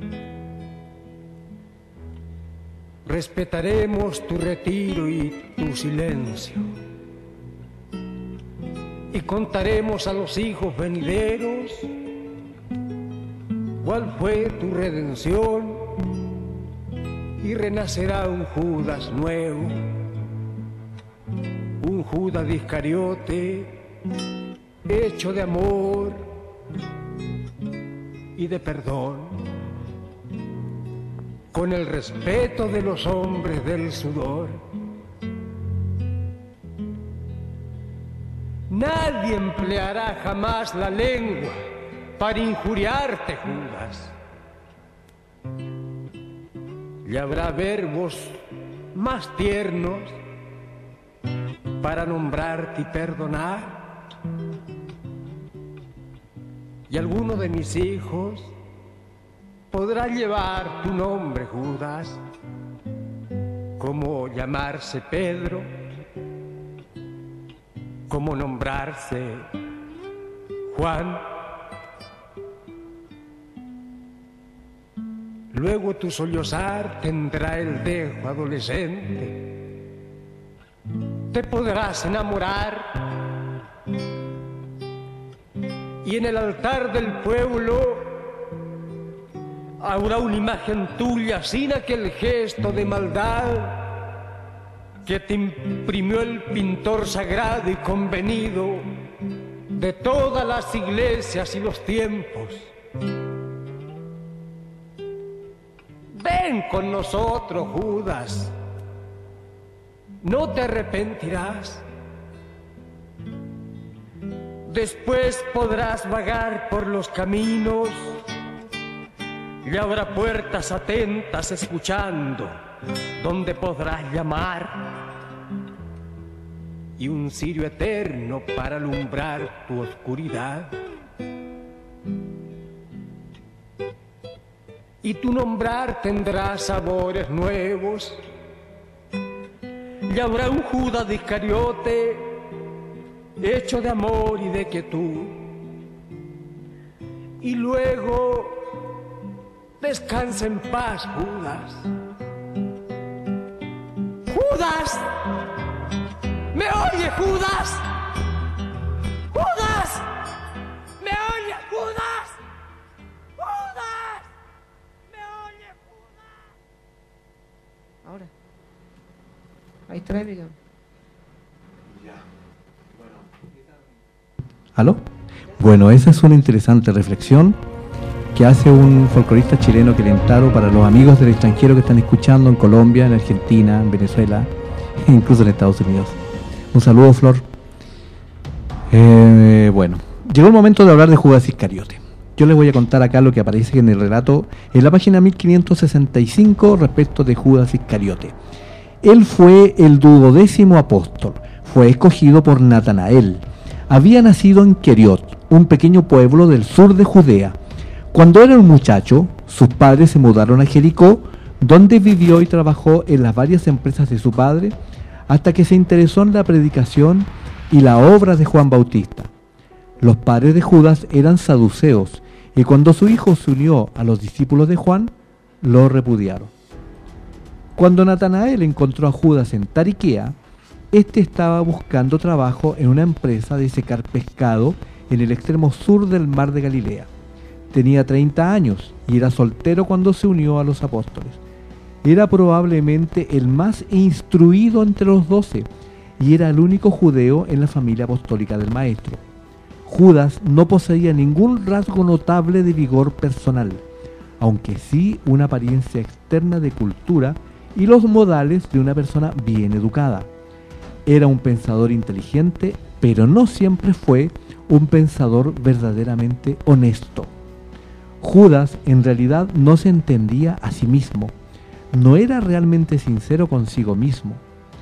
Respetaremos tu retiro y tu silencio, y contaremos a los hijos venideros cuál fue tu redención y renacerá un Judas nuevo, un Judas de Iscariote, hecho de amor y de perdón, con el respeto de los hombres del sudor. Nadie empleará jamás la lengua para injuriarte, Judas. Y habrá verbos más tiernos para nombrarte y perdonar. Y alguno de mis hijos podrá llevar tu nombre, Judas, como llamarse Pedro, como nombrarse Juan. Luego tu sollozar tendrá el dejo adolescente. Te podrás enamorar y en el altar del pueblo habrá una imagen tuya sin aquel gesto de maldad que te imprimió el pintor sagrado y convenido de todas las iglesias y los tiempos. Ven con nosotros, Judas, no te arrepentirás. Después podrás vagar por los caminos y habrá puertas atentas escuchando, donde podrás llamar, y un cirio eterno para alumbrar tu oscuridad. Y tu nombrar tendrá sabores nuevos, y habrá un Judas de Iscariote, hecho de amor y de quietud. Y luego descansa en paz, Judas. ¡Judas! ¿Me oye, Judas? ¡Judas! ¿Me oye, Judas? ¡Judas! ¿Me oye, Judas? Ahora. Ahí está, amigo. ¿Aló? Bueno, esa es una interesante reflexión que hace un folclorista chileno, Querentaro, para los amigos del extranjero que están escuchando en Colombia, en Argentina, en Venezuela e incluso en Estados Unidos. Un saludo, Flor. Bueno, llegó el momento de hablar de Judas Iscariote. Yo les voy a contar acá lo que aparece en el relato en la página 1565 respecto de Judas Iscariote. Él fue el 12º apóstol, fue escogido por Natanael. Había nacido en Queriot, un pequeño pueblo del sur de Judea. Cuando era un muchacho, sus padres se mudaron a Jericó, donde vivió y trabajó en las varias empresas de su padre, hasta que se interesó en la predicación y la obra de Juan Bautista. Los padres de Judas eran saduceos, y cuando su hijo se unió a los discípulos de Juan, lo repudiaron. Cuando Natanael encontró a Judas en Tariquea, este estaba buscando trabajo en una empresa de secar pescado en el extremo sur del mar de Galilea. Tenía 30 años y era soltero cuando se unió a los apóstoles. Era probablemente el más instruido entre los 12 y era el único judeo en la familia apostólica del Maestro. Judas no poseía ningún rasgo notable de vigor personal, aunque sí una apariencia externa de cultura y los modales de una persona bien educada. Era un pensador inteligente, pero no siempre fue un pensador verdaderamente honesto. Judas en realidad no se entendía a sí mismo, no era realmente sincero consigo mismo.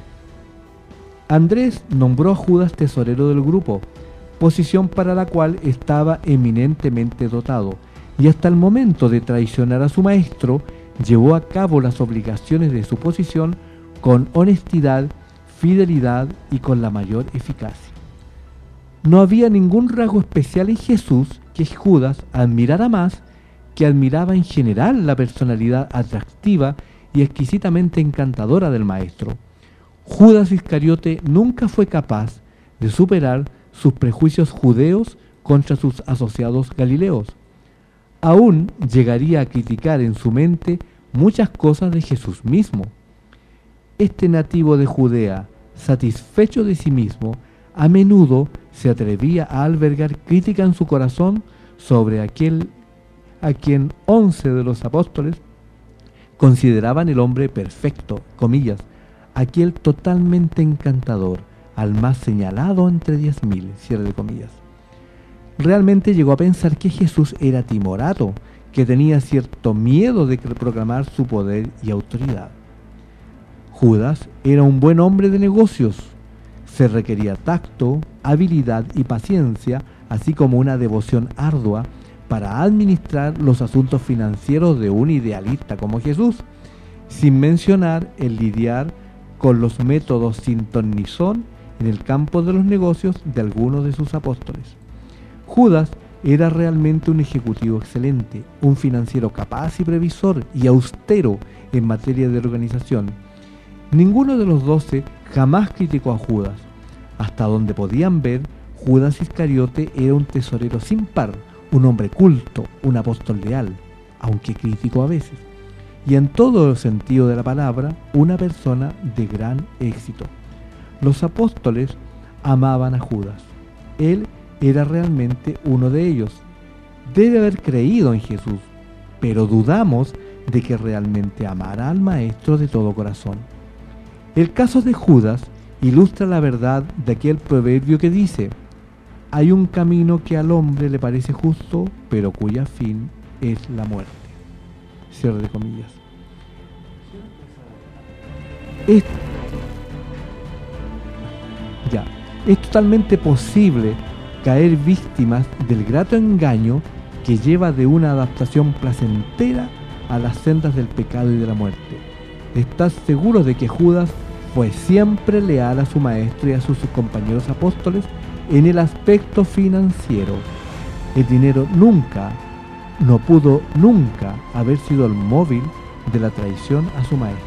Andrés nombró a Judas tesorero del grupo, posición para la cual estaba eminentemente dotado, y hasta el momento de traicionar a su maestro, llevó a cabo las obligaciones de su posición con honestidad, fidelidad y con la mayor eficacia. No había ningún rasgo especial en Jesús que Judas admirara más que admiraba en general la personalidad atractiva y exquisitamente encantadora del Maestro. Judas Iscariote nunca fue capaz de superar sus prejuicios judeos contra sus asociados galileos. Aún llegaría a criticar en su mente muchas cosas de Jesús mismo. Este nativo de Judea, satisfecho de sí mismo, a menudo se atrevía a albergar crítica en su corazón sobre aquel a quien 11 de los apóstoles consideraban el hombre perfecto, comillas, aquel totalmente encantador, al más señalado entre 10.000, cierre de comillas. Realmente llegó a pensar que Jesús era timorato, que tenía cierto miedo de proclamar su poder y autoridad. Judas era un buen hombre de negocios. Se requería tacto, habilidad y paciencia, así como una devoción ardua para administrar los asuntos financieros de un idealista como Jesús, sin mencionar el lidiar con los métodos sin ton ni son en el campo de los negocios de algunos de sus apóstoles. Judas era realmente un ejecutivo excelente, un financiero capaz y previsor y austero en materia de organización. Ninguno de los 12 jamás criticó a Judas. Hasta donde podían ver, Judas Iscariote era un tesorero sin par, un hombre culto, un apóstol leal, aunque crítico a veces, y en todo el sentido de la palabra, una persona de gran éxito. Los apóstoles amaban a Judas. Él era realmente uno de ellos. Debe haber creído en Jesús, pero dudamos de que realmente amara al Maestro de todo corazón. El caso de Judas ilustra la verdad de aquel proverbio que dice: hay un camino que al hombre le parece justo, pero cuya fin es la muerte. Cierre de comillas. Es totalmente posible caer víctimas del grato engaño que lleva de una adaptación placentera a las sendas del pecado y de la muerte. ¿Estás seguro de que Judas fue siempre leal a su maestro y a sus compañeros apóstoles en el aspecto financiero? El dinero no pudo nunca haber sido el móvil de la traición a su maestro.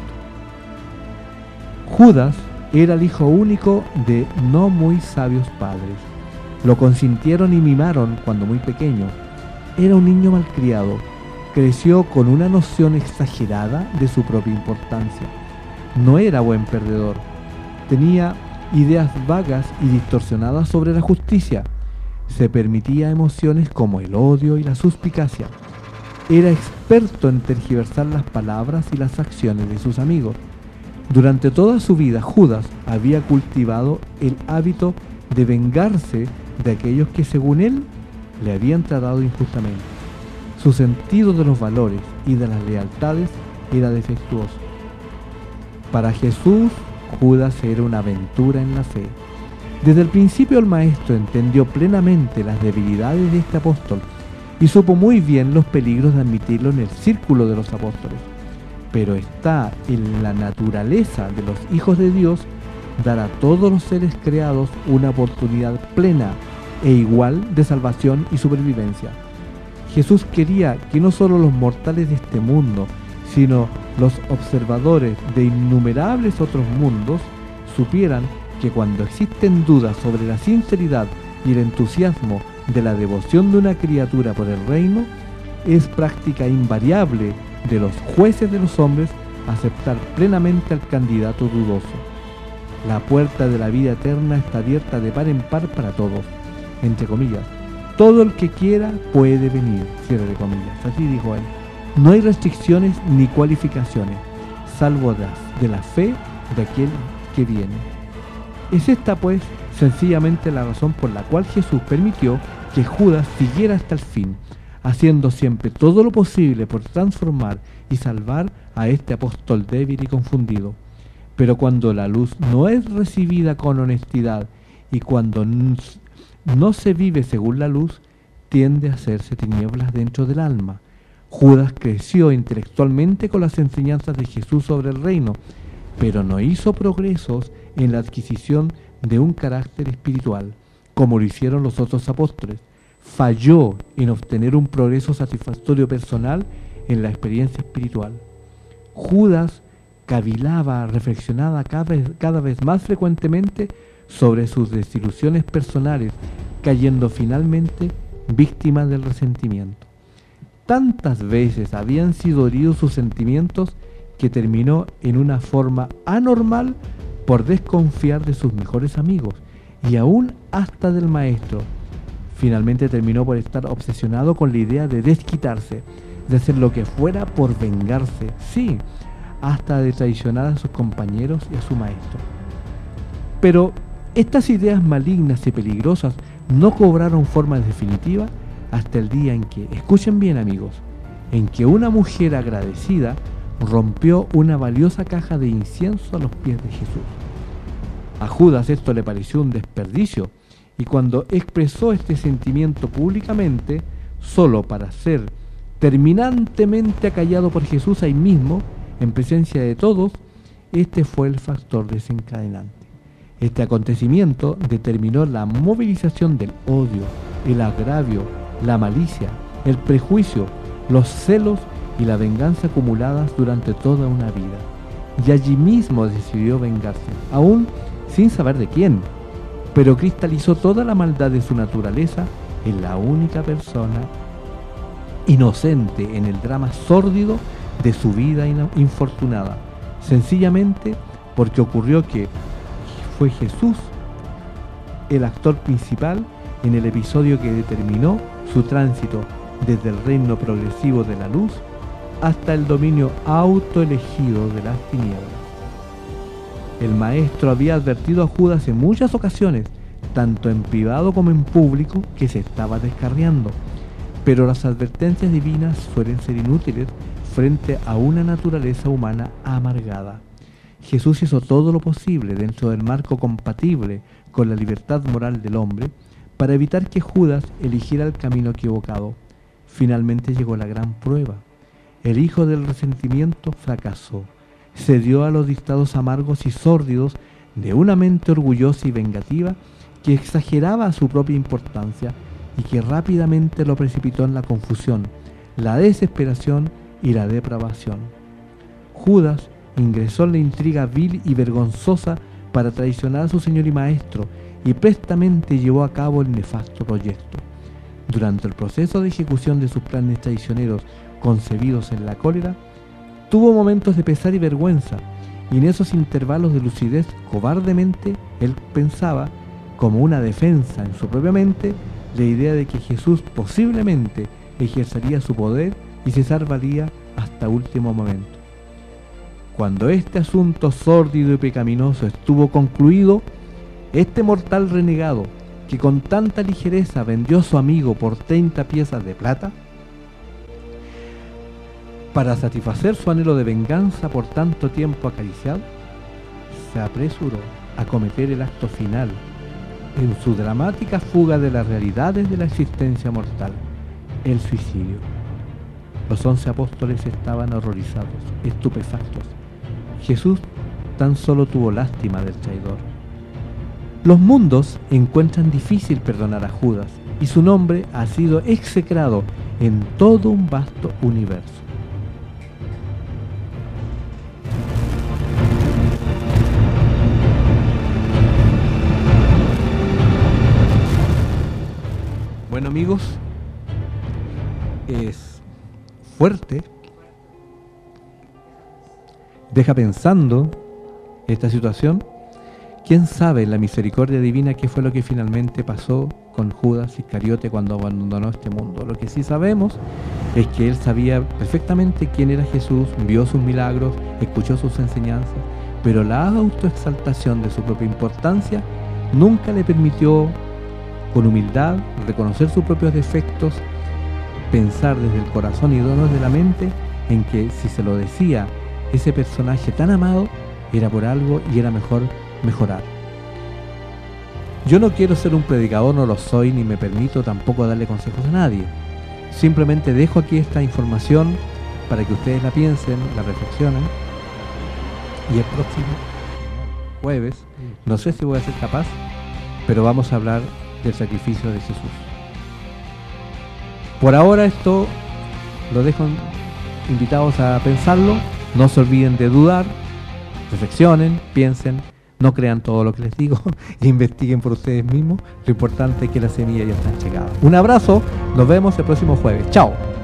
Judas era el hijo único de no muy sabios padres. Lo consintieron y mimaron cuando muy pequeño. Era un niño malcriado. Creció con una noción exagerada de su propia importancia. No era buen perdedor. Tenía ideas vagas y distorsionadas sobre la justicia. Se permitía emociones como el odio y la suspicacia. Era experto en tergiversar las palabras y las acciones de sus amigos. Durante toda su vida, Judas había cultivado el hábito de vengarse de aquellos que, según él, le habían tratado injustamente. Su sentido de los valores y de las lealtades era defectuoso. Para Jesús, Judas era una aventura en la fe. Desde el principio el Maestro entendió plenamente las debilidades de este apóstol y supo muy bien los peligros de admitirlo en el círculo de los apóstoles. Pero está en la naturaleza de los hijos de Dios dar a todos los seres creados una oportunidad plena e igual de salvación y supervivencia. Jesús quería que no solo los mortales de este mundo, sino los observadores de innumerables otros mundos supieran que cuando existen dudas sobre la sinceridad y el entusiasmo de la devoción de una criatura por el reino, es práctica invariable de los jueces de los hombres aceptar plenamente al candidato dudoso. La puerta de la vida eterna está abierta de par en par para todos, entre comillas. Todo el que quiera puede venir, cierre de comillas. Así dijo él. No hay restricciones ni cualificaciones, salvo de la fe de aquel que viene. Es esta, pues, sencillamente la razón por la cual Jesús permitió que Judas siguiera hasta el fin, haciendo siempre todo lo posible por transformar y salvar a este apóstol débil y confundido. Pero cuando la luz no es recibida con honestidad y cuando no se vive según la luz, tiende a hacerse tinieblas dentro del alma. Judas creció intelectualmente con las enseñanzas de Jesús sobre el reino, pero no hizo progresos en la adquisición de un carácter espiritual, como lo hicieron los otros apóstoles. Falló en obtener un progreso satisfactorio personal en la experiencia espiritual. Judas cavilaba, reflexionaba cada vez más frecuentemente sobre sus desilusiones personales, cayendo finalmente víctima del resentimiento. tantas veces habían sido heridos sus sentimientos que terminó en una forma anormal por desconfiar de sus mejores amigos y aún hasta del maestro. Finalmente terminó por estar obsesionado con la idea de desquitarse, de hacer lo que fuera por vengarse, sí, hasta de traicionar a sus compañeros y a su maestro. Pero estas ideas malignas y peligrosas no cobraron forma definitiva hasta el día en que, escuchen bien amigos, en que una mujer agradecida rompió una valiosa caja de incienso a los pies de Jesús. A Judas esto le pareció un desperdicio, y cuando expresó este sentimiento públicamente, solo para ser terminantemente acallado por Jesús ahí mismo, en presencia de todos, este fue el factor desencadenante. Este acontecimiento determinó la movilización del odio, el agravio, la malicia, el prejuicio, los celos y la venganza acumuladas durante toda una vida. Y allí mismo decidió vengarse, aún sin saber de quién, pero cristalizó toda la maldad de su naturaleza en la única persona inocente en el drama sórdido de su vida infortunada, sencillamente porque ocurrió que fue Jesús el actor principal en el episodio que determinó su tránsito desde el reino progresivo de la luz hasta el dominio autoelegido de las tinieblas. El maestro había advertido a Judas en muchas ocasiones, tanto en privado como en público, que se estaba descarriando, pero las advertencias divinas suelen ser inútiles frente a una naturaleza humana amargada. Jesús hizo todo lo posible dentro del marco compatible con la libertad moral del hombre para evitar que Judas eligiera el camino equivocado. Finalmente llegó la gran prueba. El hijo del resentimiento fracasó. Cedió a los dictados amargos y sórdidos de una mente orgullosa y vengativa que exageraba su propia importancia y que rápidamente lo precipitó en la confusión, la desesperación y la depravación. Judas ingresó en la intriga vil y vergonzosa para traicionar a su Señor y Maestro y prestamente llevó a cabo el nefasto proyecto. Durante el proceso de ejecución de sus planes traicioneros concebidos en la cólera, tuvo momentos de pesar y vergüenza, y en esos intervalos de lucidez cobardemente él pensaba, como una defensa en su propia mente, la idea de que Jesús posiblemente ejercería su poder y se salvaría hasta último momento. Cuando este asunto sórdido y pecaminoso estuvo concluido, este mortal renegado, que con tanta ligereza vendió a su amigo por 30 piezas de plata, para satisfacer su anhelo de venganza por tanto tiempo acariciado, se apresuró a cometer el acto final en su dramática fuga de las realidades de la existencia mortal, el suicidio. Los 11 apóstoles estaban horrorizados, estupefactos. Jesús tan solo tuvo lástima del traidor. Los mundos encuentran difícil perdonar a Judas, y su nombre ha sido execrado en todo un vasto universo. Bueno amigos, es fuerte, deja pensando esta situación. ¿Quién sabe en la misericordia divina qué fue lo que finalmente pasó con Judas Iscariote cuando abandonó este mundo? Lo que sí sabemos es que él sabía perfectamente quién era Jesús, vio sus milagros, escuchó sus enseñanzas, pero la autoexaltación de su propia importancia nunca le permitió con humildad reconocer sus propios defectos, pensar desde el corazón y no desde la mente en que si se lo decía ese personaje tan amado era por algo y era mejor mejorar. Yo no quiero ser un predicador, no lo soy, ni me permito tampoco darle consejos a nadie. Simplemente dejo aquí esta información para que ustedes la piensen, la reflexionen, y el próximo jueves, no sé si voy a ser capaz, pero vamos a hablar del sacrificio de Jesús. Por ahora esto lo dejo invitados a pensarlo. No se olviden de dudar, reflexionen, piensen, no crean todo lo que les digo, investiguen por ustedes mismos. Lo importante es que la semilla ya está llegada. Un abrazo, nos vemos el próximo jueves. Chao.